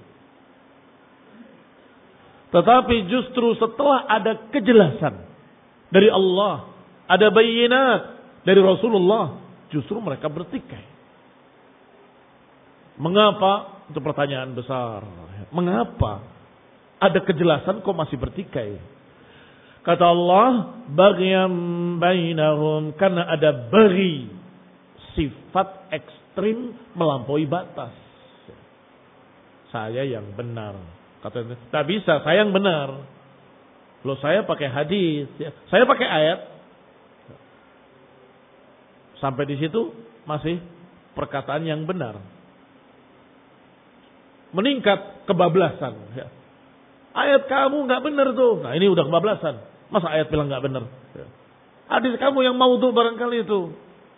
Tetapi justru setelah ada kejelasan dari Allah, ada bayinat dari Rasulullah, justru mereka bertikai. Mengapa? Itu pertanyaan besar. Mengapa ada kejelasan kok masih bertikai? Kata Allah, baghyan bainahum, karena ada baghi, sifat ekstrim melampaui batas. Saya yang benar. Kata, tak bisa, saya yang benar. Loh, saya pakai hadis, saya pakai ayat. Sampai di situ masih perkataan yang benar. Meningkat kebablasan. Ayat kamu nggak benar tuh. Nah ini udah kebablasan. Masa ayat bilang nggak benar? Hadis kamu yang maudhu barangkali itu.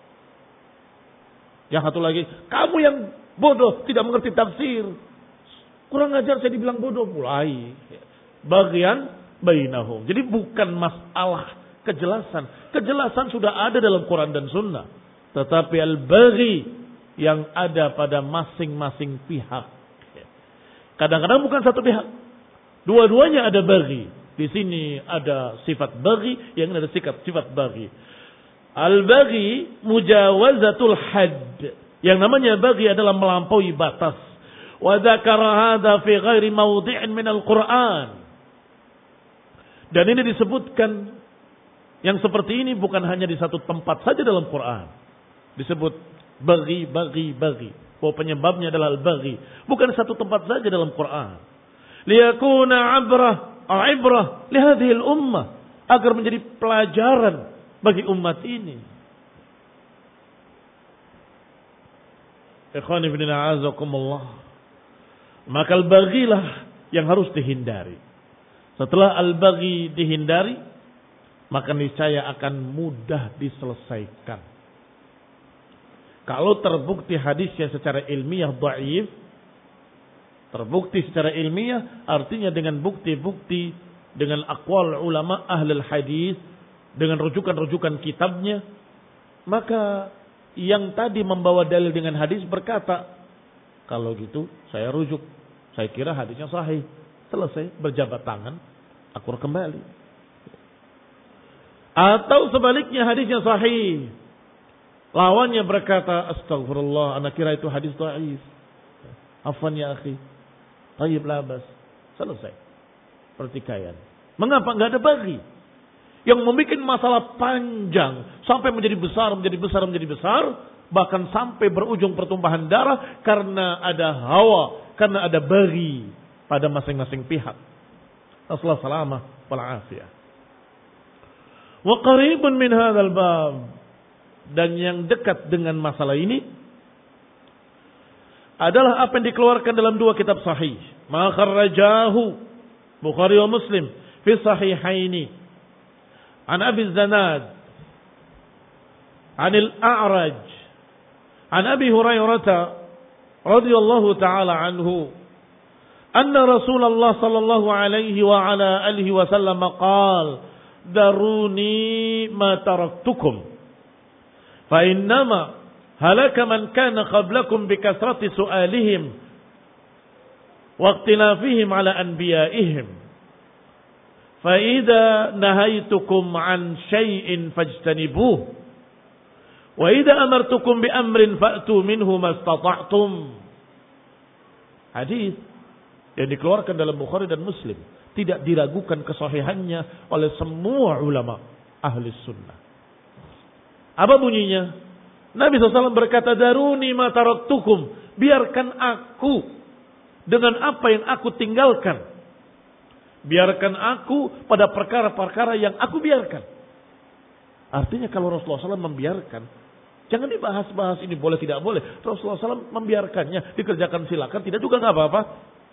Yang satu lagi, kamu yang bodoh tidak mengerti tafsir. Kurang ajar saya dibilang bodoh. Mulai bagian bainahum. Jadi bukan masalah kejelasan. Kejelasan sudah ada dalam Quran dan Sunnah. Tetapi al-baghi yang ada pada masing-masing pihak. Kadang-kadang bukan satu pihak. Dua-duanya ada baghi. Di sini ada sifat baghi, yang ada sifat sifat baghi. Al-baghi mujawazatul hadd. Yang namanya baghi adalah melampaui batas. Wa dzakara hadza fi ghairi mawdi'in min al-Qur'an. Dan ini disebutkan yang seperti ini bukan hanya di satu tempat saja dalam Quran. Disebut Bagi, bagi, bagi. Bahwa penyebabnya adalah al-baghi. Bukan satu tempat saja dalam Quran. Liyakuna abrah, ibrah lihadhil ummah. Agar menjadi pelajaran bagi umat ini. Ikhwan ibn a'azakumullah. Maka al-baghilah yang harus dihindari. Setelah al-baghi dihindari, maka niscaya akan mudah diselesaikan. Kalau terbukti hadisnya secara ilmiah dhaif, terbukti secara ilmiah artinya dengan bukti-bukti, dengan aqwal ulama ahlul hadis, dengan rujukan-rujukan kitabnya, maka yang tadi membawa dalil dengan hadis berkata, kalau gitu saya rujuk, saya kira hadisnya sahih. Selesai, berjabat tangan, akur kembali. Atau sebaliknya hadisnya sahih, lawannya berkata, astagfirullah, anak kira itu hadis dhaif. Afwan ya akhi. Tayyib labas. Selesai. Pertikaian. Mengapa enggak ada bagi? Yang membuat masalah panjang sampai menjadi besar, menjadi besar, menjadi besar, bahkan sampai berujung pertumpahan darah karena ada hawa, karena ada bagi pada masing-masing pihak. Rasulullah salamah wal afiyah. Wa qaribun min hadzal bab, dan yang dekat dengan masalah ini adalah apa yang dikeluarkan dalam dua kitab sahih. Ma kharrajahu Bukhari wa Muslim fi sahihaini an Abi Zanad an al-A'raj an Abi Hurairah radhiyallahu taala anhu anna Rasulullah sallallahu alaihi wa ala alihi wasallam qala daruni ma taraktukum fa innama halaka man kana qablakum bi kasrati su'alihim wa ikhtilafihim ala anbiya'ihim fa idza nahaitukum an syai'in fajtanibuh wa idza amartukum bi amrin fa'tu minhu mastata'tum. Hadis yang dikeluarkan dalam Bukhari dan Muslim, tidak diragukan kesahihannya oleh semua ulama ahli sunnah. Apa bunyinya? Nabi shallallahu alaihi wasallam berkata, daruni ma taraktukum, biarkan aku dengan apa yang aku tinggalkan. Biarkan aku pada perkara-perkara yang aku biarkan. Artinya kalau Rasulullah shallallahu alaihi wasallam membiarkan, jangan dibahas-bahas ini boleh tidak boleh. Rasulullah shallallahu alaihi wasallam membiarkannya, dikerjakan silakan, tidak juga nggak apa-apa.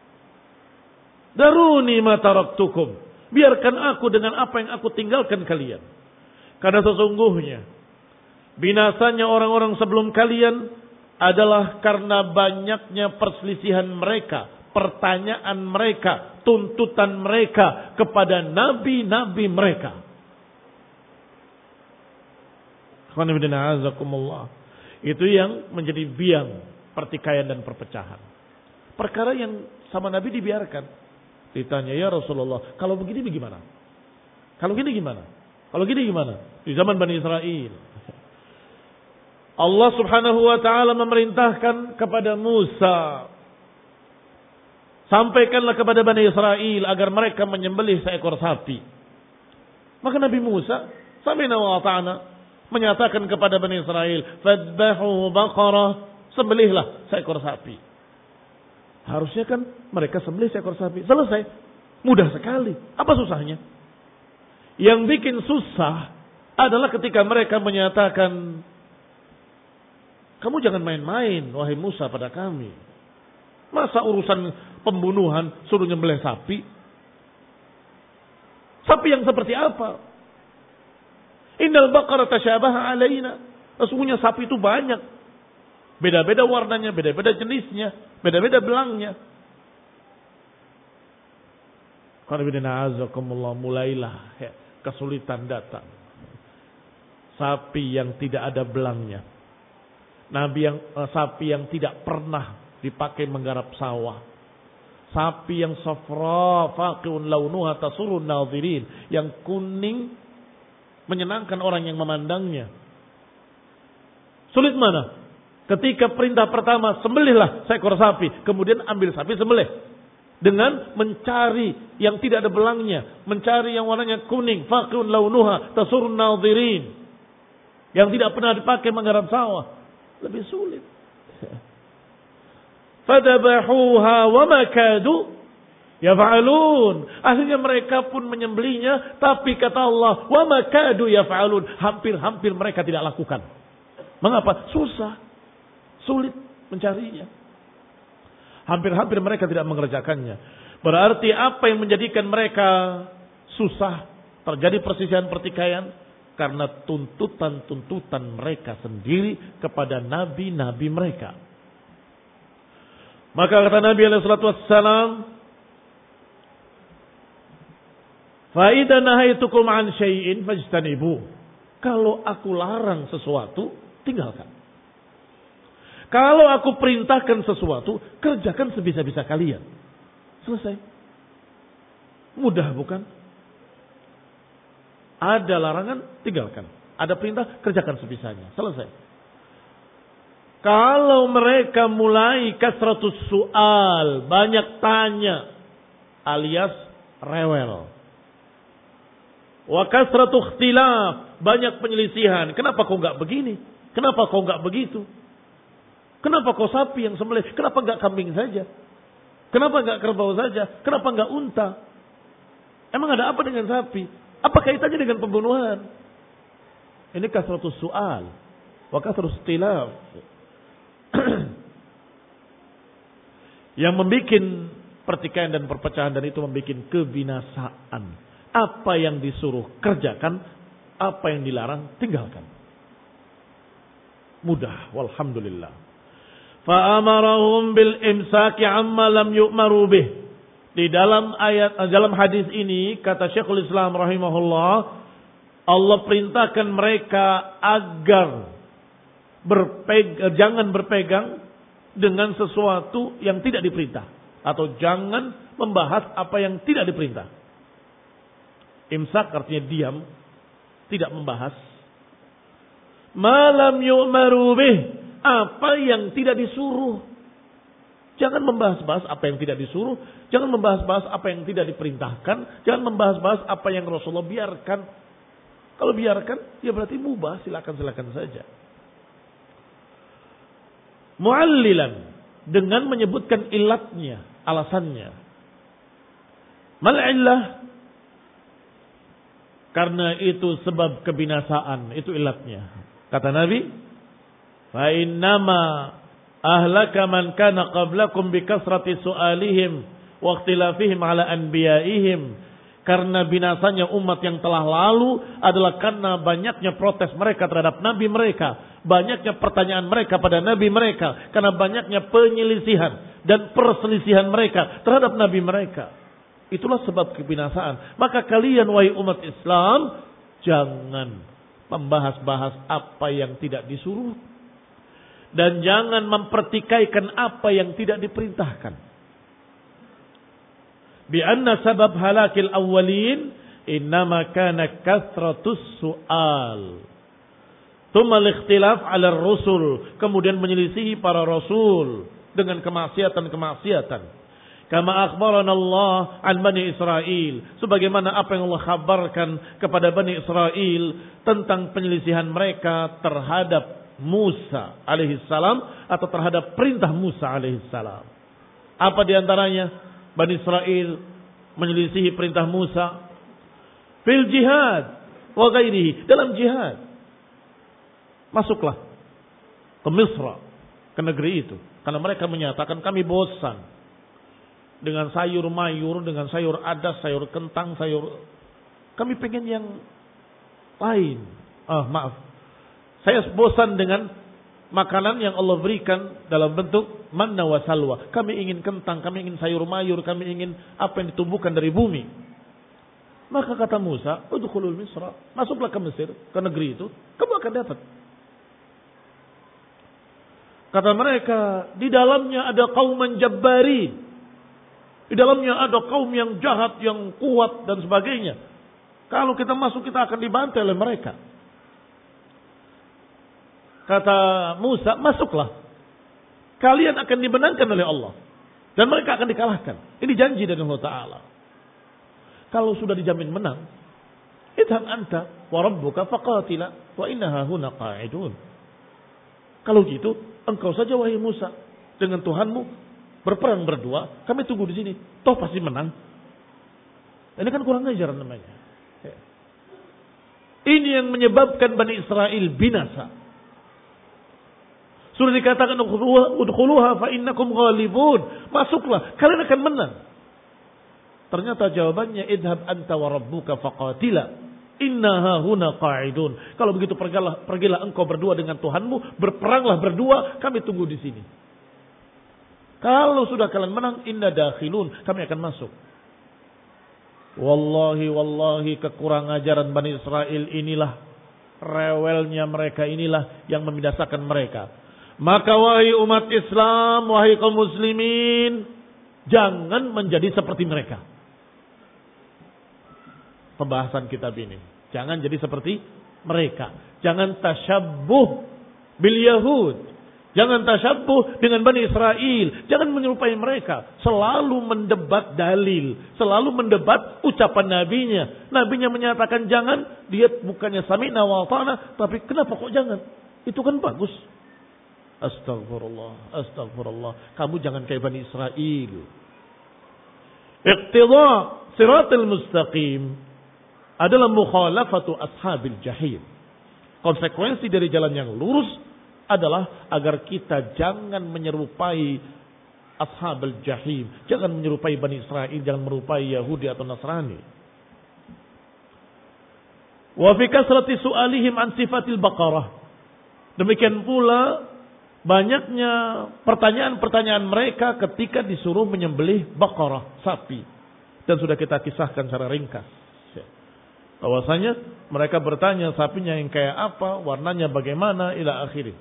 Daruni ma taraktukum, biarkan aku dengan apa yang aku tinggalkan kalian. Karena sesungguhnya binasanya orang-orang sebelum kalian adalah karena banyaknya perselisihan mereka, pertanyaan mereka, tuntutan mereka kepada nabi-nabi mereka. Itu yang menjadi biang pertikaian dan perpecahan. Perkara yang sama Nabi dibiarkan. Ditanya, ya Rasulullah, kalau begini bagaimana? Kalau gini gimana? Kalau gini gimana? Di zaman Bani Israel, Allah subhanahu wa ta'ala memerintahkan kepada Musa, sampaikanlah kepada Bani Israel agar mereka menyembelih seekor sapi. Maka Nabi Musa sami'na wa ata'na menyatakan kepada Bani Israel, fadbahu baqarah, sembelihlah seekor sapi. Harusnya kan mereka sembelih seekor sapi. Selesai. Mudah sekali. Apa susahnya? Yang bikin susah adalah ketika mereka menyatakan, kamu jangan main-main wahai Musa pada kami. Masa urusan pembunuhan suruh nyembelih sapi? Sapi yang seperti apa? Innal baqara tasyabaha alaina. Sesungguhnya sapi itu banyak. Beda-beda warnanya, beda-beda jenisnya, beda-beda belangnya. Mulailah ya, kesulitan datang. Sapi yang tidak ada belangnya. Nabi yang uh, sapi yang tidak pernah dipakai menggarap sawah. Sapi yang safra faqiun launuha tasurun nadhirin, yang kuning menyenangkan orang yang memandangnya. Sulit mana? Ketika perintah pertama, sembelihlah seekor sapi. Kemudian ambil sapi, sembelih. Dengan mencari yang tidak ada belangnya. Mencari yang warnanya kuning. Faqiun launuha tasurun nadhirin. Yang tidak pernah dipakai menggarap sawah. lebih sulit. Fadabahuha wa ma kadu yaf'alun. Akhirnya mereka pun menyembelihnya, tapi kata Allah, wa ma kadu yaf'alun. Hampir-hampir mereka tidak lakukan. Mengapa? Susah. Sulit mencarinya. Hampir-hampir mereka tidak mengerjakannya. Berarti apa yang menjadikan mereka susah terjadi persisihan pertikaian? Karena tuntutan-tuntutan mereka sendiri kepada nabi-nabi mereka. Maka kata Nabi alaihi salatu wassalam, fa idza nahaitukum an syai'in fajtanibu. Kalau aku larang sesuatu, tinggalkan. Kalau aku perintahkan sesuatu, kerjakan sebisa-bisa kalian. Selesai. Mudah bukan? Ada larangan, tinggalkan. Ada perintah, kerjakan sebisanya. Selesai. Kalau mereka mulai kasratus su'al, banyak tanya, alias rewel. Wa kasratu ikhtilaf, banyak penyelisihan. Kenapa kau enggak begini? Kenapa kau enggak begitu? Kenapa kau sapi yang sembelih? Kenapa enggak kambing saja? Kenapa enggak kerbau saja? Kenapa enggak unta? Emang ada apa dengan sapi? Apa kaitannya dengan pembunuhan? Ini kasratus su'al wa kasratus ikhtilaf. Yang membuat pertikaian dan perpecahan, dan itu membuat kebinasaan. Apa yang disuruh kerjakan, apa yang dilarang tinggalkan. Mudah, walhamdulillah. Fa amarahum bil imsaki amma lam yu'maru bih. Di dalam ayat, dalam hadis ini kata Syekhul Islam rahimahullah, Allah perintahkan mereka agar berpegang, jangan berpegang dengan sesuatu yang tidak diperintah, atau jangan membahas apa yang tidak diperintah. Imsak artinya diam, tidak membahas. Malam yu'maru bih, apa yang tidak disuruh. Jangan membahas-bahas apa yang tidak disuruh. Jangan membahas-bahas apa yang tidak diperintahkan. Jangan membahas-bahas apa yang Rasulullah biarkan. Kalau biarkan, ya berarti mubah. Silakan-silakan saja. Mu'allilan. Dengan menyebutkan ilatnya, alasannya. Mal'illah. Karena itu sebab kebinasaan. Itu ilatnya. Kata Nabi, fa innama ahlaka man kana qablakum bi kasrati su'alihim wa ikhtilafihim ala anbiya'ihim. Karena binasanya umat yang telah lalu adalah karena banyaknya protes mereka terhadap nabi mereka, banyaknya pertanyaan mereka pada nabi mereka, karena banyaknya penyelisihan dan perselisihan mereka terhadap nabi mereka. Itulah sebab kebinasaan. Maka kalian wahai umat Islam, jangan membahas-bahas apa yang tidak disuruh. Dan jangan mempertikaikan apa yang tidak diperintahkan. Bi anna sabab halakil awwalin innama kana kathratus su'al. Tsumma al-ikhtilaf 'ala ar-rusul, kemudian menyelisihi para rasul dengan kemaksiatan-kemaksiatan. Kama akhbarana Allah an Bani Israel, sebagaimana apa yang Allah kabarkan kepada Bani Israel tentang penyelisihan mereka terhadap Musa alaihissalam atau terhadap perintah Musa alaihissalam. Apa diantaranya? Bani Israel menyelisihi perintah Musa fil jihad wa ghairihi, dalam jihad. Masuklah ke Misra, ke negeri itu, karena mereka menyatakan kami bosan dengan sayur mayur, dengan sayur adas, sayur kentang, sayur, kami pengen yang lain. Ah, maaf, saya bosan dengan makanan yang Allah berikan dalam bentuk manna wa salwa. Kami ingin kentang, kami ingin sayur mayur, kami ingin apa yang ditumbuhkan dari bumi. Maka kata Musa, udkhulul Misra, masuklah ke Mesir, ke negeri itu, kamu akan dapat. Kata mereka, di dalamnya ada kauman jabbari, di dalamnya ada kaum yang jahat, yang kuat dan sebagainya. Kalau kita masuk, kita akan dibantai oleh mereka. Kata Musa, masuklah. Kalian akan dimenangkan oleh Allah. Dan mereka akan dikalahkan. Ini janji dari Allah Ta'ala. Kalau sudah dijamin menang, idham anta wa rabbuka faqatila wa inna hahuna qa'idun. Kalau gitu, engkau saja wahai Musa dengan Tuhanmu berperang berdua, kami tunggu di sini. Toh pasti menang. Ini kan kurang ajar namanya. Ini yang menyebabkan Bani Israel binasa. Sudah dikatakan udkhuluha fa innakum ghalibun. Masuklah, kalian akan menang. Ternyata jawabannya idhab anta wa rabbuka faqatila. Innaha huna qa'idun. Kalau begitu pergilah, pergilah engkau berdua dengan Tuhanmu, berperanglah berdua, kami tunggu di sini. Kalau sudah kalian menang, inna dakhilun, kami akan masuk. Wallahi wallahi kekurang ajaran Bani Israel inilah, rewelnya mereka inilah yang membinasakan mereka. Maka wahai umat Islam, wahai kaum muslimin, jangan menjadi seperti mereka. Pembahasan kitab ini. Jangan jadi seperti mereka. Jangan tasyabbuh bil Yahud. Jangan tasyabbuh dengan Bani Israel. Jangan menyerupai mereka. Selalu mendebat dalil. Selalu mendebat ucapan nabinya. Nabinya menyatakan jangan. Dia bukannya sami'na wa ata'na. Tapi kenapa kok jangan? Itu kan bagus. Astagfirullah. Astagfirullah. Kamu jangan kayak Bani Israel. Iqtidha siratal mustaqim adalah mukhalafatu ashabil jahim. Konsekuensi dari jalan yang lurus adalah agar kita jangan menyerupai ashabul jahim. Jangan menyerupai Bani Israel. Jangan menyerupai Yahudi atau Nasrani. Wa fi kasrati su'alihim an sifatil baqarah. Demikian pula banyaknya pertanyaan-pertanyaan mereka ketika disuruh menyembelih baqarah, sapi. Dan sudah kita kisahkan secara ringkas. Bahwasanya mereka bertanya sapinya yang kayak apa, warnanya bagaimana, ila akhirih.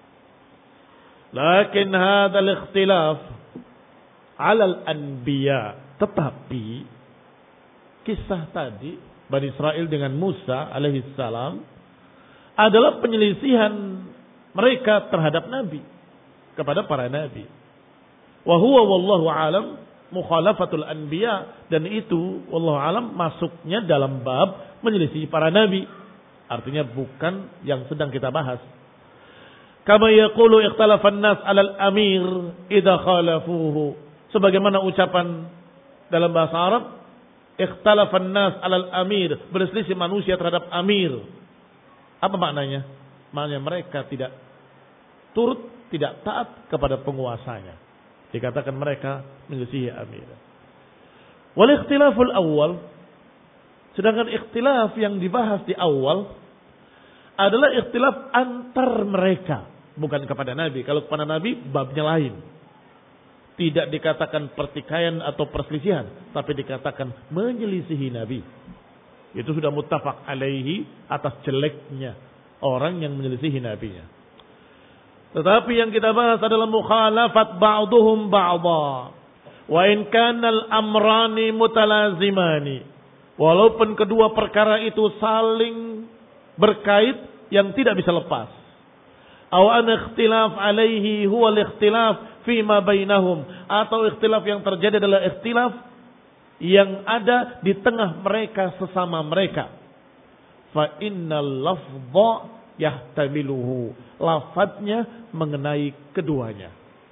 Lakin hadzal ikhtilaf 'ala al-anbiya. Tetapi kisah tadi Bani Israel dengan Musa alaihi salam adalah penyelisihan mereka terhadap nabi, kepada para nabi. Wa huwa wallahu alam mukhalafatul anbiya, dan itu wallahu alam masuknya dalam bab menyelisih para nabi. Artinya bukan yang sedang kita bahas. Kama yaqulu ikhtalafan nas 'alal amir idza khalafuhu. Sebagaimana ucapan dalam bahasa Arab, ikhtalafan nas 'alal amir, berselisih manusia terhadap amir. Apa maknanya? Maknanya mereka tidak turut, tidak taat kepada penguasanya. Dikatakan mereka menyelisihi amir. Wal ikhtilaful awal, sedangkan ikhtilaf yang dibahas di awal adalah ikhtilaf antar mereka, bukan kepada Nabi. Kalau kepada Nabi babnya lain. Tidak dikatakan pertikaian atau perselisihan, tapi dikatakan menyelisihi Nabi. Itu sudah muttafaq alaihi atas jeleknya orang yang menyelisihi nabinya. Tetapi yang kita bahas adalah mukhalafat ba'duhum ba'dha. Wa in kana al-amrani mutalazimani. Walaupun kedua perkara itu saling berkait yang tidak bisa lepas. Aw an ikhtilaf alaihi huwa al-ikhtilaf fima bainahum, atau ikhtilaf yang terjadi adalah ikhtilaf yang ada di tengah mereka sesama mereka. Fa innal lafdha yahtamiluhu, lafadznya mengenai keduanya.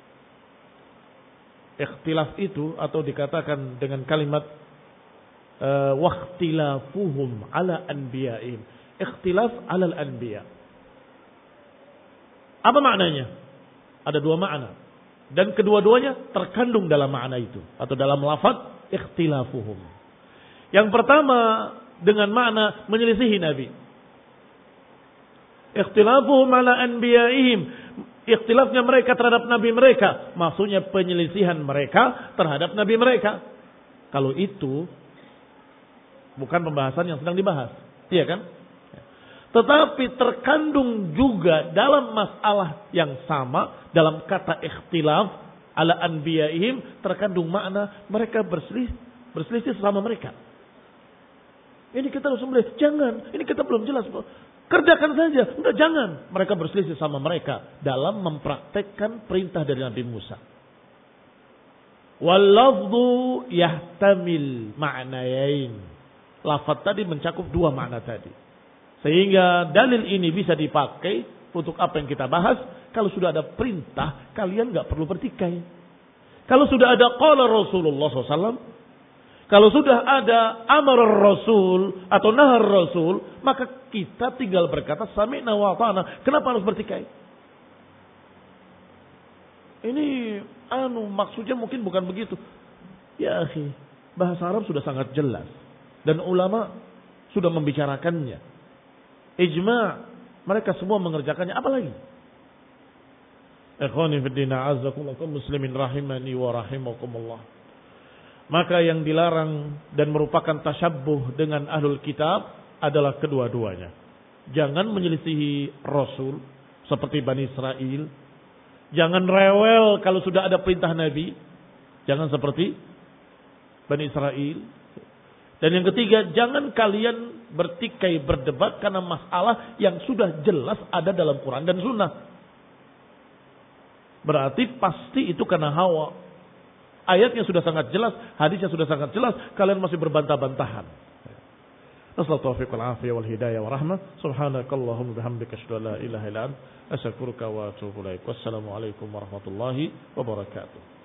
Ikhtilaf itu atau dikatakan dengan kalimat uh, waqtilafuhum ala anbiya'in, ikhtilaf ala al-anbiya. Apa maknanya? Ada dua makna, dan kedua-duanya terkandung dalam makna itu atau dalam lafaz ikhtilafuhum. Yang pertama dengan makna menyelisihi Nabi. Ikhtilafuhum ala anbiya'ihim, ikhtilafnya mereka terhadap nabi mereka, maksudnya penyelisihan mereka terhadap nabi mereka. Kalau itu bukan pembahasan yang sedang dibahas, iya kan? Tetapi terkandung juga dalam masalah yang sama, dalam kata ikhtilaf ala anbiya'ihim, terkandung makna mereka berselisih, berselisih sama mereka. Ini kita harus sembelih, jangan, ini kita belum jelas. Kerjakan saja, enggak, jangan. Mereka berselisih sama mereka dalam mempraktekkan perintah dari Nabi Musa. Wal lafdhu yahtamil ma'nayain. Lafaz tadi mencakup dua makna tadi. Sehingga dalil ini bisa dipakai Untuk apa yang kita bahas? Kalau sudah ada perintah, kalian nggak perlu bertikai. Kalau sudah ada qala Rasulullah shallallahu alaihi wasallam, kalau sudah ada amar Rasul atau nahar Rasul, maka kita tinggal berkata sami'na wa ata'na. Kenapa harus bertikai? Ini anu maksudnya mungkin bukan begitu. Ya akhi, bahasa Arab sudah sangat jelas dan ulama sudah membicarakannya. Ijma', mereka semua mengerjakannya, apalagi? Ikhwani fi din, a'azzakumullah muslimin rahimani wa rahimakumullah. Maka yang dilarang dan merupakan tasyabbuh dengan ahlul kitab adalah kedua-duanya. Jangan menyelisihi Rasul seperti Bani Israel. Jangan rewel kalau sudah ada perintah Nabi. Jangan seperti Bani Israel. Dan yang ketiga, jangan kalian bertikai berdebat karena masalah yang sudah jelas ada dalam Quran dan Sunnah. Berarti pasti itu karena hawa. Ayatnya sudah sangat jelas, hadisnya sudah sangat jelas, kalian masih berbantah-bantahan. Nasallahu taufiq wal afiyah wal hidayah wa rahmah. Subhanakallahumma bihamdika asyhadu an la ilaha illa anta astaghfiruka wa atubu ilaik. Wassalamu alaikum warahmatullahi wabarakatuh.